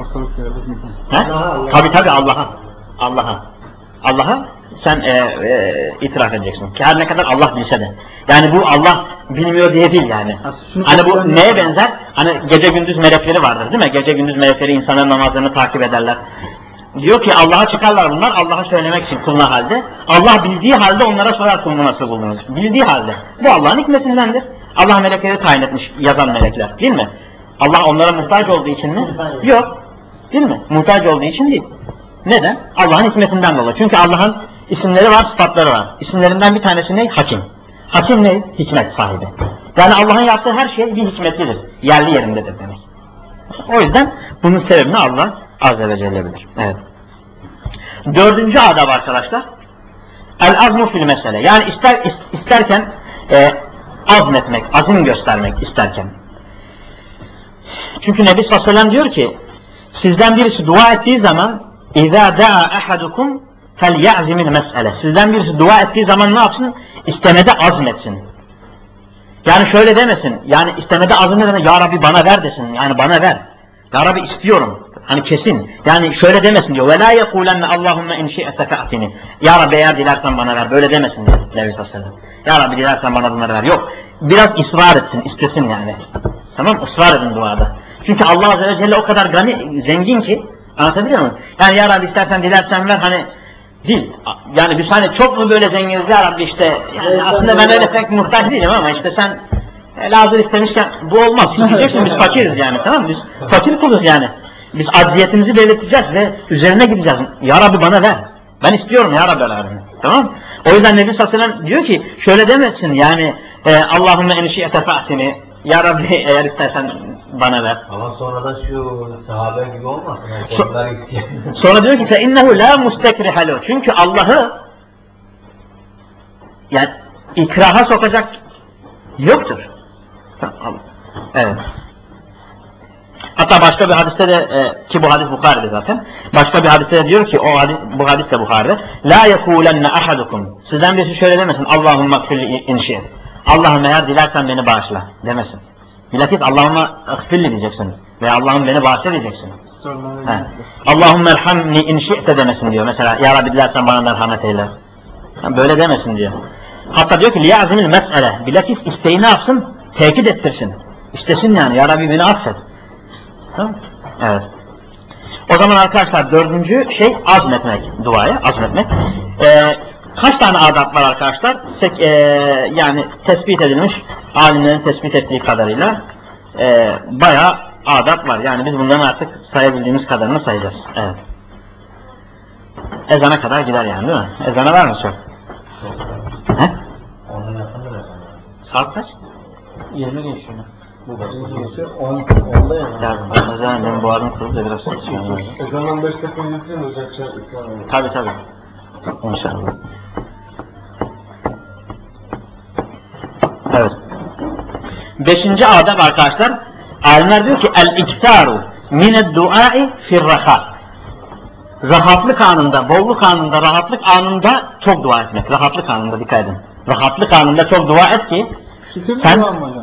Tabi tabi Allah'a. Allah'a. Allah'a sen e, e, itiraf edeceksin. Ki her ne kadar Allah bilse de. Yani bu Allah bilmiyor diye değil yani. Hani bu neye benzer? Hani gece gündüz melekleri vardır değil mi? Gece gündüz melekleri insanların namazlarını takip ederler. Diyor ki Allah'a çıkarlar bunlar, Allah'a söylemek için kuluna halde. Allah bildiği halde onlara sorar, kulunu nasıl buldunuz? Bildiği halde. Bu Allah'ın hikmetindendir. Allah melekleri tayin etmiş, yazan melekler, değil mi? Allah onlara muhtaç olduğu için mi? Yok. Değil mi? Muhtaç olduğu için değil. Neden? Allah'ın hikmetinden dolayı. Çünkü Allah'ın isimleri var, sıfatları var. İsimlerinden bir tanesi ne? Hakim. Hakim ne? Hikmet sahibi. Yani Allah'ın yaptığı her şey bir hikmetlidir. Yerli yerindedir demek. O yüzden bunun sebebini Allah Azze ve Celle bilir. Evet. Dördüncü adab arkadaşlar, el azmu fil mesele. Yani ister isterken e, azmetmek, azim göstermek isterken. Çünkü Nebi sallallahu aleyhi ve sellem diyor ki, sizden birisi dua ettiği zaman اِذَا دَعَا اَحَدُكُمْ فَلْيَعْزِمِ الْمَسْأَلَةِ. Sizden birisi dua ettiği zaman ne yapsın? İstemede azmetsin. Yani şöyle demesin, yani istemede azim ne demek? Ya Rabbi bana ver desin, yani bana ver. Ya Rabbi istiyorum. Hani kesin. Yani şöyle demesin diyor. وَلَا يَقُولَنَّ اللّٰهُمَّ اِنْ شِئَتَ فَأْتِنِ. Ya Rabbi eğer dilersen bana ver. Böyle demesin diyor Nebi sallallahu aleyhi ve sellem. Ya Rabbi dilersen bana bunları ver. Yok. Biraz ısrar etsin, istesin yani. Tamam, ısrar edin duada. Çünkü Allah Azze ve Celle o kadar gani, zengin ki, anlatabiliyor muyum? Yani ya Rabbi istersen dilersen ver, hani değil. Yani biz hani çok mu böyle zenginiz ya Rabbi işte, yani aslında ben öyle pek muhtaç değilim ama işte sen El hazır istemişken bu olmaz. Siz diyeceksin biz fakiriz yani, tamam mı? Biz fakir kuluz yani. Biz acziyetimizi belirteceğiz ve üzerine gideceğiz. Ya Rabbi bana ver. Ben istiyorum ya Rabbi versin. Tamam mı? O yüzden Nebi sallallahu aleyhi ve sellem diyor ki şöyle demesin yani e, Allahümme enşi'ete fa'tini, ya Rabbi eğer istersen bana ver. Ama sonra da şu sahabe gibi olmasın. Yani So sonra diyor ki fe innehu la mustekrihe lehu. Çünkü Allah'ı yani ikraha sokacak yoktur. Evet. Hatta başka bir hadiste de e, ki bu hadis Bukhari'de zaten. Başka bir hadiste de diyor ki o hadis, bu hadis de Bukhari'de. La yekulenne ahadukum. Sizden birisi şöyle demesin. Allahümme gfirli inşi'et. Allah'ım eğer dilersen beni bağışla demesin. Bilakis Allahümme gfirli diyeceksin. Veya Allah'ım beni bağışla diyeceksin. Allahümme erhamni inşi'te demesin diyor. Mesela ya Rabbi dilersen bana merhamet eyle. Yani böyle demesin diyor. Hatta diyor ki liyazimil mes'ele. Bilakis isteği ne yapsın? Tekit ettirsin. İstesin yani. Ya Rabbi beni affet. Tamam. Evet. O zaman arkadaşlar dördüncü şey azmetmek. Duaya azmetmek. Ee, kaç tane adab var arkadaşlar? Sek, e, yani tespit edilmiş. Alimlerin tespit ettiği kadarıyla e, bayağı adab var. Yani biz bunların artık sayabildiğimiz kadarını sayacağız. Evet. Ezana kadar gider yani değil mi? Ezana var mı çok? He? Onun yakındır efendim. Saat kaç? yirmi geçiyor. Bu başka on, onda ya. Ya o zaman benim boğazım kurup da biraz sıçıyorum. Ezandan beş dakika yürütün özel şey ikram. Tabii tabii. İnşallah. Evet. Beşinci adab arkadaşlar. Alimler diyor ki el-iktaru mined-duai fir-raha. Rahatlık anında, bolluk anında, rahatlık anında çok dua etmek. Rahatlık anında dikkat edin. Rahatlık anında çok dua et ki sen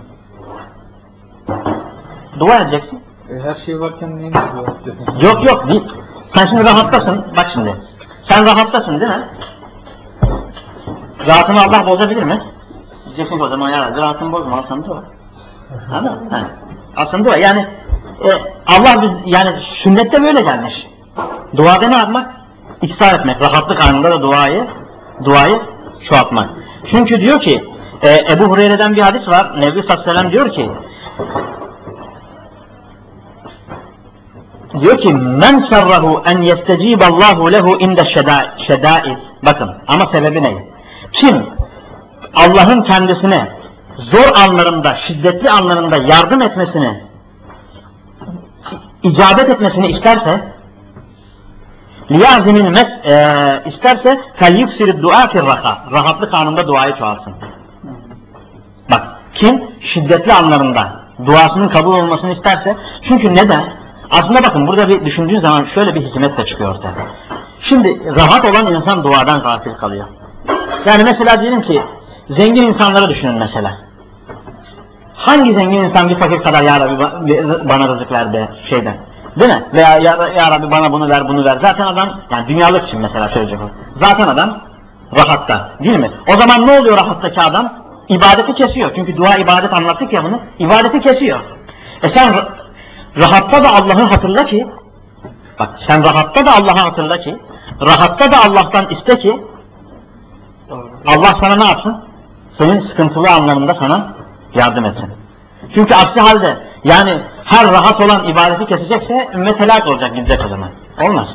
dua edeceksin. E, her şey varken neyin dua edeceksin? Yok yok değil. Sen şimdi rahattasın. Bak şimdi. Sen rahattasın değil mi? Rahatını Allah bozabilir mi? Diyeceksin ki o zaman ya rahatını bozma. Al sana dua. Anladın mı? Al sana dua. Yani e, Allah biz yani sünnette böyle gelmiş. Duada ne yapmak? İksar etmek. Rahatlık anında da duayı duayı çoğaltmak. Çünkü diyor ki e, Ebu Hureyre'den bir hadis var. Nebi sallallahu aleyhi ve sellem diyor ki diyor ki men serrahu en yesteciballahu lehu inde şedâid. Bakın ama sebebi ne? Kim Allah'ın kendisine zor anlarında, şiddetli anlarında yardım etmesini, icabet etmesini isterse liyazimil mes e, isterse felyuksirid dua firraha. Rahatlık anında duayı çoğalsın. Bak kim şiddetli anlarında duasının kabul olmasını isterse, çünkü neden? Aslında bakın burada bir düşündüğün zaman şöyle bir hikmet de çıkıyor ortaya. Şimdi rahat olan insan duadan gafil kalıyor. Yani mesela diyelim ki zengin insanları düşünün mesela. Hangi zengin insan bir fakir kadar ya Rabbi bana rızık ver be şeyden. Değil mi? Veya ya, ya Rabbi bana bunu ver bunu ver. Zaten adam yani dünyalık için mesela söyleyecek o. Zaten adam rahatta değil mi? O zaman ne oluyor rahattaki adam? İbadeti kesiyor. Çünkü dua ibadet anlattık ya bunu. İbadeti kesiyor. E sen rahatta da Allah'ı hatırla ki bak sen rahatta da Allah'ı hatırla ki rahatta da Allah'tan iste ki Allah sana ne yapsın? Senin sıkıntılı anlarında sana yardım etsin. Çünkü aksi halde yani her rahat olan ibadeti kesecekse ümmet helak olacak, gidecek o zaman. Olmaz.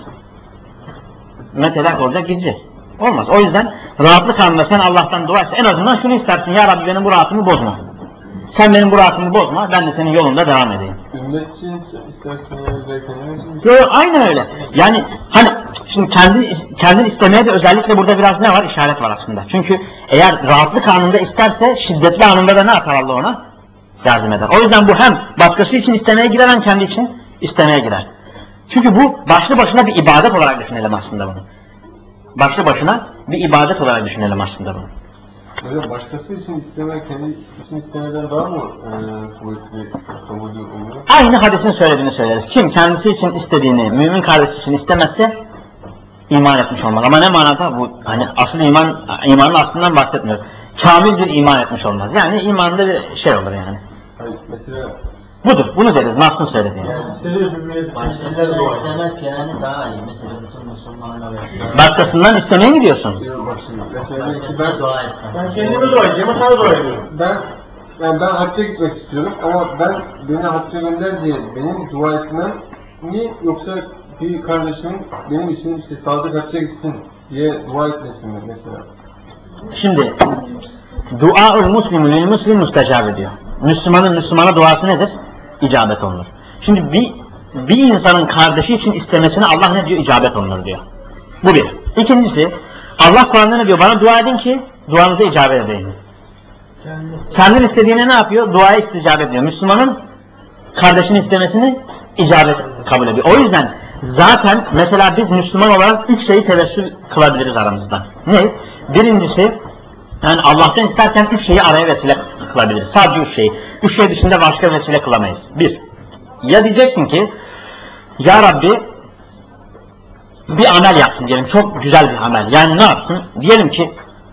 Ümmet helak olacak, gidecek. Olmaz. O yüzden rahatlık anında sen Allah'tan dua iste. En azından şunu istersin. Ya Rabbi benim bu rahatımı bozma. Sen benim bu rahatımı bozma. Ben de senin yolunda devam edeyim. Ümmet için istersen Yo, aynen öyle. Yani hani şimdi kendi kendini istemeye de özellikle burada biraz ne var? İşaret var aslında. Çünkü eğer rahatlık anında isterse şiddetli anında da ne yapar Allah ona? Yardım eder. O yüzden bu hem başkası için istemeye girer hem kendi için istemeye girer. Çünkü bu başlı başına bir ibadet olarak düşünelim aslında bunu. Başlı başına bir ibadet olarak düşünelim aslında bunu. Hocam başkası için istemek kendi için istemeden daha mı e, kuvvetli kabul oluyor? Aynı hadisin söylediğini söyleriz. Kim kendisi için istediğini mümin kardeşi için istemezse iman etmiş olmaz. Ama ne manada bu? Hani asıl iman, imanın aslından bahsetmiyor. Kamil bir iman etmiş olmaz. Yani imanda bir şey olur yani. Hayır, mesela Budur. Bunu deriz. Nasıl söyledi yani. Başkasından istemek yani daha iyi. Mesela bütün Müslümanlar ve Başkasından istemeye mi gidiyorsun? bak şimdi mesela ki ben ben dua etmem. Ben kendime dua edeceğim, sana dua ediyorum. ben yani ben hacca gitmek istiyorum ama ben beni hacca gönder diye benim dua etmem mi yoksa bir kardeşimin benim için işte Sadık hacca gitsin diye dua etmesi mi mesela? Şimdi duaul muslimu lil muslim müstecab ediyor. Müslümanın Müslümana duası nedir? İcabet olunur. Şimdi bir bir insanın kardeşi için istemesine Allah ne diyor? İcabet olunur diyor. Bu bir. İkincisi Allah Kur'an'da ne diyor? Bana dua edin ki duanıza icabet edeyim. Kendin istediğine ne yapıyor? Duaya isticabet ediyor. Müslümanın kardeşinin istemesini icabet kabul ediyor. O yüzden zaten mesela biz Müslüman olarak üç şeyi tevessül kılabiliriz aramızda. Ne? Birincisi yani Allah'tan isterken üç şeyi araya vesile kılabiliriz. Sadece üç şeyi. Üç şey dışında başka vesile kılamayız. Bir, ya diyeceksin ki Ya Rabbi bir amel yapsın diyelim. Çok güzel bir amel. Yani ne yapsın? Diyelim ki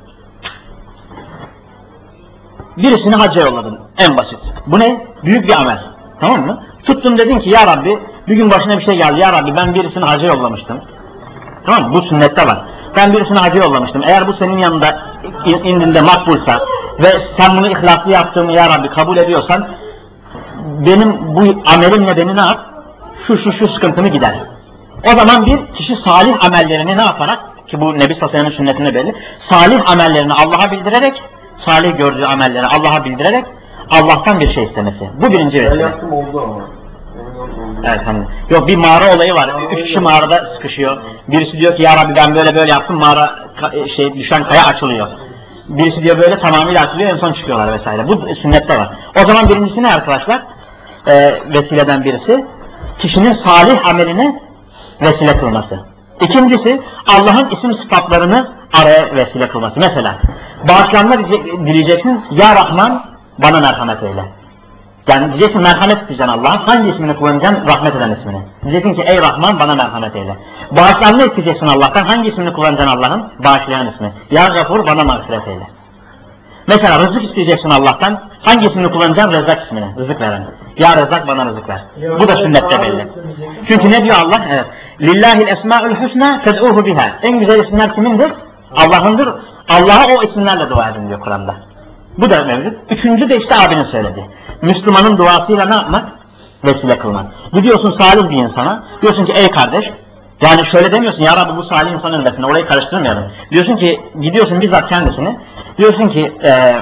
birisini hacca yolladın. En basit. Bu ne? Büyük bir amel. Tamam mı? Tuttun dedin ki Ya Rabbi bir gün başına bir şey geldi. Ya Rabbi ben birisini hacca yollamıştım. Tamam mı? Bu sünnette var. Ben birisini hacca yollamıştım. Eğer bu senin yanında indinde makbulsa ve sen bunu ihlaslı yaptığımı Ya Rabbi kabul ediyorsan benim bu amelimle beni ne yap? Şu şu şu sıkıntımı gider. O zaman bir kişi salih amellerini ne yaparak ki bu Nebi sallallahu aleyhi ve sellem'in sünnetinde belli. Salih amellerini Allah'a bildirerek salih gördüğü amelleri Allah'a bildirerek Allah'tan bir şey istemesi. Bu birinci vesile. Ben yaptım oldu ama. Evet hani. Yok bir mağara olayı var. Üç kişi mağarada sıkışıyor. Birisi diyor ki Ya Rabbi ben böyle böyle yaptım. Mağara şey düşen kaya açılıyor. Birisi diyor böyle tamamıyla açılıyor en son çıkıyorlar vesaire. Bu sünnette var. O zaman birincisi ne arkadaşlar? Ee, vesileden birisi kişinin salih amelini vesile kılması. İkincisi Allah'ın isim sıfatlarını araya vesile kılması. Mesela bağışlanma dileyeceksin. Ya Rahman bana merhamet eyle. Yani diyeceksin merhamet isteyeceksin Allah'a. Hangi ismini kullanacaksın? Rahmet eden ismini. Diyeceksin ki ey Rahman bana merhamet eyle. Bağışlanma isteyeceksin Allah'tan. Hangi ismini kullanacaksın Allah'ın? Bağışlayan ismi. Ya Gafur bana mağfiret eyle. Mesela rızık isteyeceksin Allah'tan. Hangi ismini kullanacaksın? Rezzak ismini. Rızık veren. Ya Rezzak bana rızık ver. Bu da sünnette belli. Çünkü ne diyor Allah? Evet. Lillahil esma'ul husna fed'uhu biha. En güzel isimler kimindir? Allah'ındır. Allah'a o isimlerle dua edin diyor Kur'an'da. Bu da mevcut. Üçüncü de işte abinin söyledi. Müslümanın duasıyla ne yapmak? Vesile kılmak. Gidiyorsun salih bir insana. Diyorsun ki ey kardeş. Yani şöyle demiyorsun ya Rabbi bu salih insanın önündesine. Orayı karıştırmayalım. Diyorsun ki gidiyorsun bizzat kendisine. Diyorsun ki eee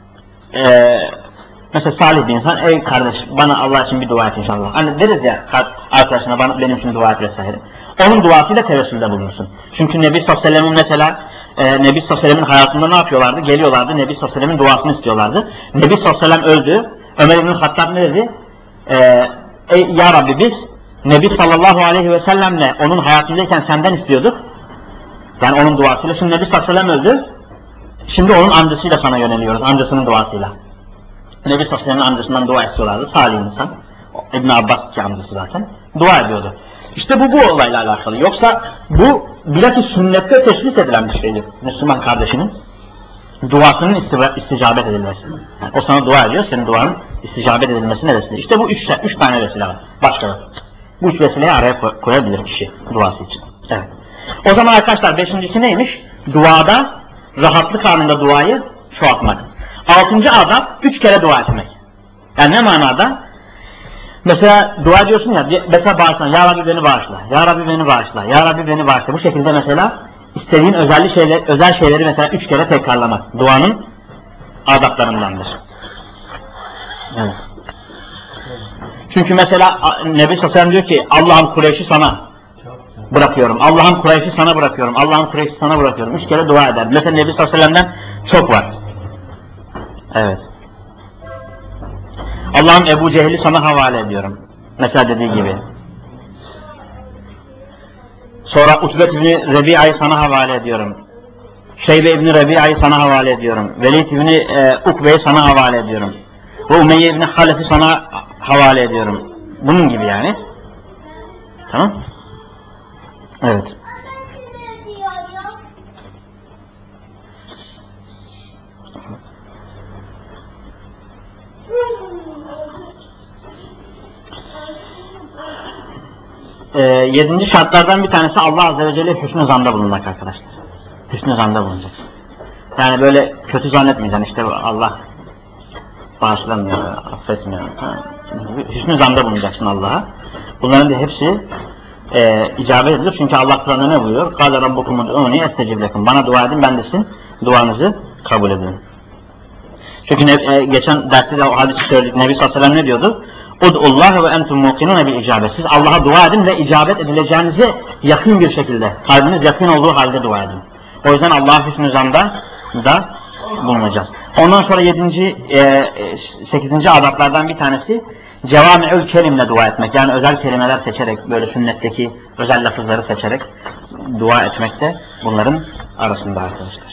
eee mesela salih bir insan, ey kardeş bana Allah için bir dua et inşallah. Hani deriz ya arkadaşına bana benim için dua et vesaire. Onun duasıyla tevessülde bulunursun. Çünkü Nebi sallallahu aleyhi ve sellem'in mesela e, Nebi sallallahu aleyhi ve sellem'in hayatında ne yapıyorlardı? Geliyorlardı Nebi sallallahu aleyhi ve sellem'in duasını istiyorlardı. Nebi sallallahu aleyhi ve sellem öldü. Ömer İbn Hattab ne dedi? E, ey ya Rabbi biz Nebi sallallahu aleyhi ve sellemle onun hayatındayken senden istiyorduk. Yani onun duasıyla. Şimdi Nebi sallallahu aleyhi ve sellem öldü. Şimdi onun amcasıyla sana yöneliyoruz. Amcasının duasıyla. Nebi sallallahu aleyhi ve sellem'in amcasından dua istiyorlardı. Salih insan. İbn Abbas ki amcası zaten. Dua ediyordu. İşte bu bu olayla alakalı. Yoksa bu bilakis sünnette teşvik edilen bir şeydir. Müslüman kardeşinin duasının isticabet edilmesi. Yani o sana dua ediyor, senin duanın isticabet edilmesine vesile. İşte bu üç, üç tane vesile var. Başka yok. Bu üç vesileyi araya koyabilir kişi duası için. Evet. O zaman arkadaşlar beşincisi neymiş? Duada, rahatlık anında duayı çoğaltmak. Altıncı adam üç kere dua etmek. Yani ne manada? Mesela dua ediyorsun ya, mesela bağışla, Ya Rabbi beni bağışla, Ya Rabbi beni bağışla, Ya Rabbi beni bağışla. Bu şekilde mesela istediğin özel şeyler, özel şeyleri mesela üç kere tekrarlamak. Duanın adaplarındandır. Evet. Çünkü mesela Nebi sallallahu aleyhi ve sellem diyor ki Allah'ım Kureyş'i sana bırakıyorum, Allah'ım Kureyş'i sana bırakıyorum, Allah'ım Kureyş'i sana bırakıyorum. Üç kere dua eder. Mesela Nebi sallallahu aleyhi ve sellem'den çok var. Evet. Allah'ım Ebu Cehil'i sana havale ediyorum. Mesela dediği gibi. Sonra Utbet İbni Rebi'a'yı sana havale ediyorum. Şeybe İbni Rebi'a'yı sana havale ediyorum. Velid İbni e, Ukbe'yi sana havale ediyorum. Ve Umeyye İbni Halef'i sana havale ediyorum. Bunun gibi yani. Tamam. Evet. Ee, yedinci şartlardan bir tanesi Allah Azze ve Celle hüsnü zanda bulunmak arkadaşlar. Hüsnü zanda bulunacak. Yani böyle kötü zannetmeyeceksin işte Allah bağışlamıyor, affetmiyor. Ha. Hüsnü zanda bulunacaksın Allah'a. Bunların da hepsi e, icabet edilir. Çünkü Allah Kur'an'da ne buyuruyor? قَالَ رَبُّكُمُ دُعُونِي اَسْتَجِبْ لَكُمْ Bana dua edin, ben de sizin duanızı kabul edin. Çünkü ne, e, geçen derste de o hadisi söyledik. Nebi sallallahu aleyhi ve sellem ne diyordu? Ud'ullahi ve entum muqinun bil icabet. Siz Allah'a dua edin ve icabet edileceğinize yakın bir şekilde, kalbiniz yakın olduğu halde dua edin. O yüzden Allah'a hüsnü zanda da bulunacağız. Ondan sonra yedinci, sekizinci adaplardan bir tanesi cevami'ül kelimle dua etmek. Yani özel kelimeler seçerek, böyle sünnetteki özel lafızları seçerek dua etmek de bunların arasında arkadaşlar.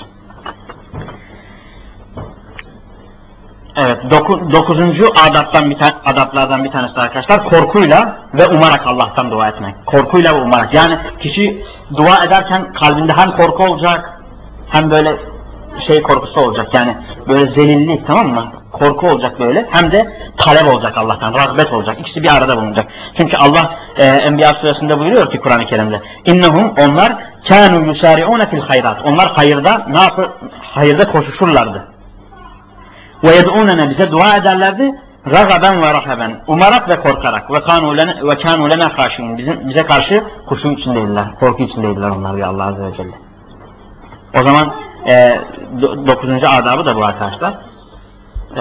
Evet, doku, dokuzuncu adaptan bir adaplardan bir tanesi arkadaşlar, korkuyla ve umarak Allah'tan dua etmek. Korkuyla ve umarak. Yani kişi dua ederken kalbinde hem korku olacak, hem böyle şey korkusu olacak. Yani böyle zelillik, tamam mı? Korku olacak böyle. Hem de talep olacak Allah'tan, rağbet olacak. İkisi bir arada bulunacak. Çünkü Allah e, Enbiya suresinde buyuruyor ki Kur'an-ı Kerim'de, İnnehum onlar kânû yusâri'ûne fil hayrat. Onlar hayırda ne yapar? Hayırda koşuşurlardı. Ve yed'ûnene bize dua ederlerdi. Ragaben ve rahaben. Umarak ve korkarak. Ve kânû ve kânû lena khâşîn. Bizim bize karşı kuşu içindeydiler. Korku içindeydiler onlar ya Allah azze ve celle. O zaman e, dokuzuncu adabı da bu arkadaşlar. E,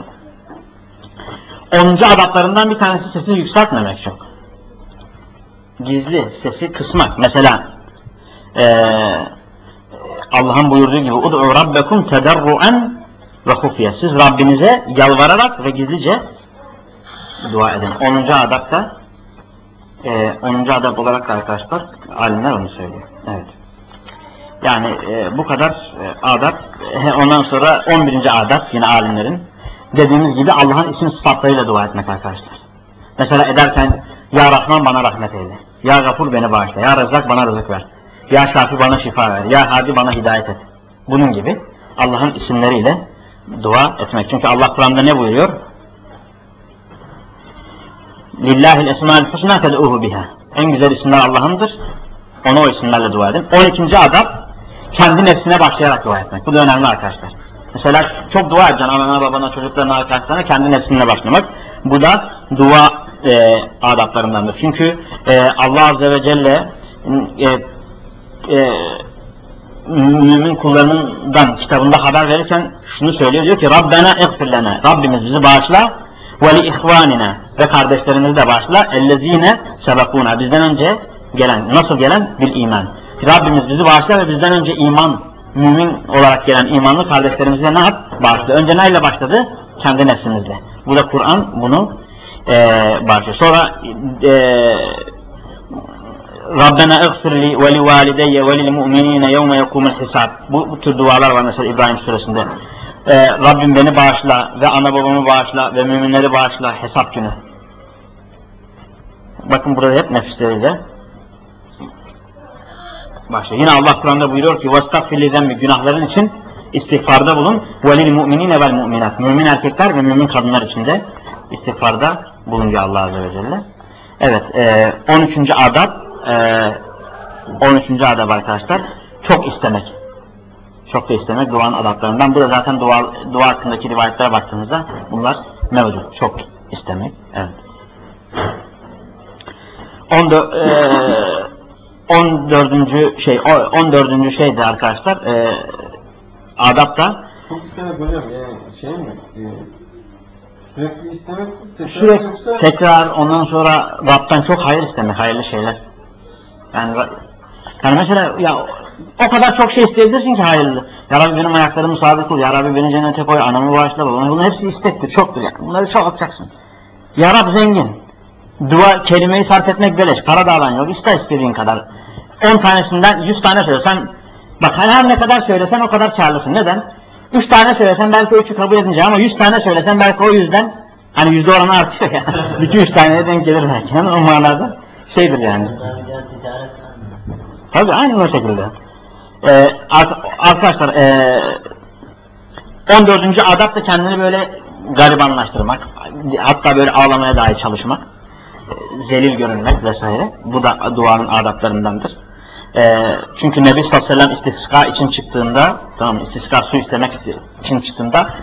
onuncu adaplarından bir tanesi sesi yükseltmemek çok. Gizli sesi kısmak. Mesela e, Allah'ın buyurduğu gibi ud'u rabbekum tederru'en ve hufiye. Siz Rabbinize yalvararak ve gizlice dua edin. onuncu adapta e, onuncu adap olarak da arkadaşlar alimler onu söylüyor. Evet. Yani e, bu kadar e, adap. E, ondan sonra on birinci adap yine alimlerin dediğimiz gibi Allah'ın isim sıfatlarıyla dua etmek arkadaşlar. Mesela ederken Ya Rahman bana rahmet eyle. Ya Gafur beni bağışla. Ya Rezzak bana rızık ver. Ya Şafi bana şifa ver. Ya Hadi bana hidayet et. Bunun gibi Allah'ın isimleriyle dua etmek. Çünkü Allah Kur'an'da ne buyuruyor? Lillahil esmâ'l husnâ fed'ûhu biha. En güzel isimler Allah'ındır. Ona o isimlerle dua edin. on ikinci adab kendi nefsine başlayarak dua etmek. Bu da önemli arkadaşlar. Mesela çok dua edeceksin anana, babana, çocuklarına, arkadaşlarına, kendi nefsine başlamak. Bu da dua e, adaplarındandır. Çünkü e, Allah Azze ve Celle e, e, mümin kullarından kitabında haber verirken şunu söylüyor, diyor ki Rabbena ighfir lena. Rabbimiz bizi bağışla ve li ihvanina ve kardeşlerimizi de bağışla ellezine sebekuna. Bizden önce gelen, nasıl gelen? Bil iman. Rabbimiz bizi bağışla ve bizden önce iman, mümin olarak gelen imanlı kardeşlerimizle ne yap? Bağışla. Önce neyle başladı? Kendi nefsimizle. Bu da Kur'an bunu e, bağışlıyor. Sonra e, Rabbena ighfirli ve li valideyye ve lil mu'minine yevme yekumul hisab. Bu, bu tür dualar var mesela İbrahim suresinde. Ee, Rabbim beni bağışla ve ana babamı bağışla ve müminleri bağışla hesap günü. Bakın burada hep nefisleriyle başlıyor. Yine Allah Kur'an'da buyuruyor ki وَاسْتَغْفِرْ لِذَنْبِ günahların için istiğfarda bulun. وَلِلْ مُؤْمِنِينَ وَالْمُؤْمِنَاتِ mümin erkekler ve mümin kadınlar için de istiğfarda bulunuyor Allah Azze ve Celle. Evet, e, on üçüncü adab e, on üçüncü adab arkadaşlar, çok istemek. Çok da istemek duanın adaplarından. Bu da zaten dua, dua hakkındaki rivayetlere baktığımızda bunlar mevcut. Çok istemek. Evet. on dördüncü şey on dördüncü şeydi arkadaşlar. E, adapta çok istemek hocam yani şey mi? E, sürekli istemek tekrar sürekli yoksa... tekrar ondan sonra Rab'dan çok hayır istemek, hayırlı şeyler. Yani yani mesela ya o kadar çok şey isteyebilirsin ki hayırlı. Ya Rabbi benim ayaklarımı sabit kıl. Ya Rabbi beni cennete koy. Anamı bağışla. Babamı. Bunların hepsi istektir. Çoktur yani. Bunları çok yapacaksın. Ya Rabbi zengin. Dua kelimeyi sarf etmek beleş. Para da alan yok. İste istediğin kadar. on tanesinden yüz tane söylesen, bak her ne kadar söylesen o kadar karlısın. Neden? üç tane söylesen belki o üçü kabul edince ama yüz tane söylesen belki o yüzden hani yüzde oranı artıyor ya. iki üç taneye denk gelir belki. Yani o manada şeydir yani. Tabii aynı o şekilde. Ee, arkadaşlar ee, on dördüncü adap da kendini böyle garibanlaştırmak, hatta böyle ağlamaya dahi çalışmak, zelil görünmek vesaire. Bu da duanın adaplarındandır. Ee, çünkü Nebi sallallahu aleyhi ve sellem istisqa için çıktığında, tamam istisqa su istemek için çıktığında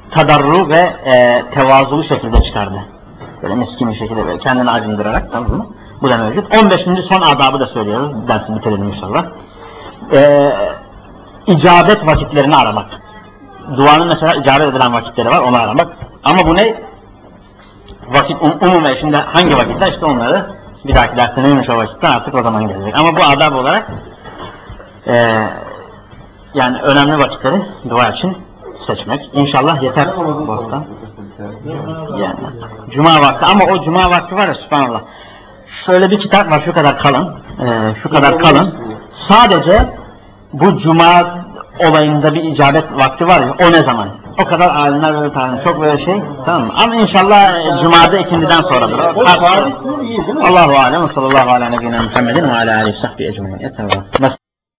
tadarru ve e, tevazulu şekilde çıkardı. Böyle miskin bir şekilde böyle kendini acındırarak, tamam mı? Bu da mevcut. on beşinci son adabı da söylüyoruz. Dersi bitirelim inşallah. Ee, icabet vakitlerini aramak. Duanın mesela icabet edilen vakitleri var, onu aramak. Ama bu ne? Vakit um, umumen şimdi hangi vakitler? İşte onları bir dahaki derste neymiş o vakitten artık o zaman gelecek. Ama bu adab olarak e, yani önemli vakitleri dua için seçmek. İnşallah yeter bu hafta. Yani cuma vakti, ama o cuma vakti var ya, subhanallah. Şöyle bir kitap var, şu kadar kalın, e, şu kadar kalın. Sadece bu cuma olayında bir icabet vakti var ya, o ne zaman? O kadar alimler böyle tarih, çok böyle şey, tamam mı? Ama inşallah e, cumada ikindiden sonradır. Allahu alem ve sallallahu ala nebiyyina Muhammedin ve ala alihi ve sahbihi ecmaîn.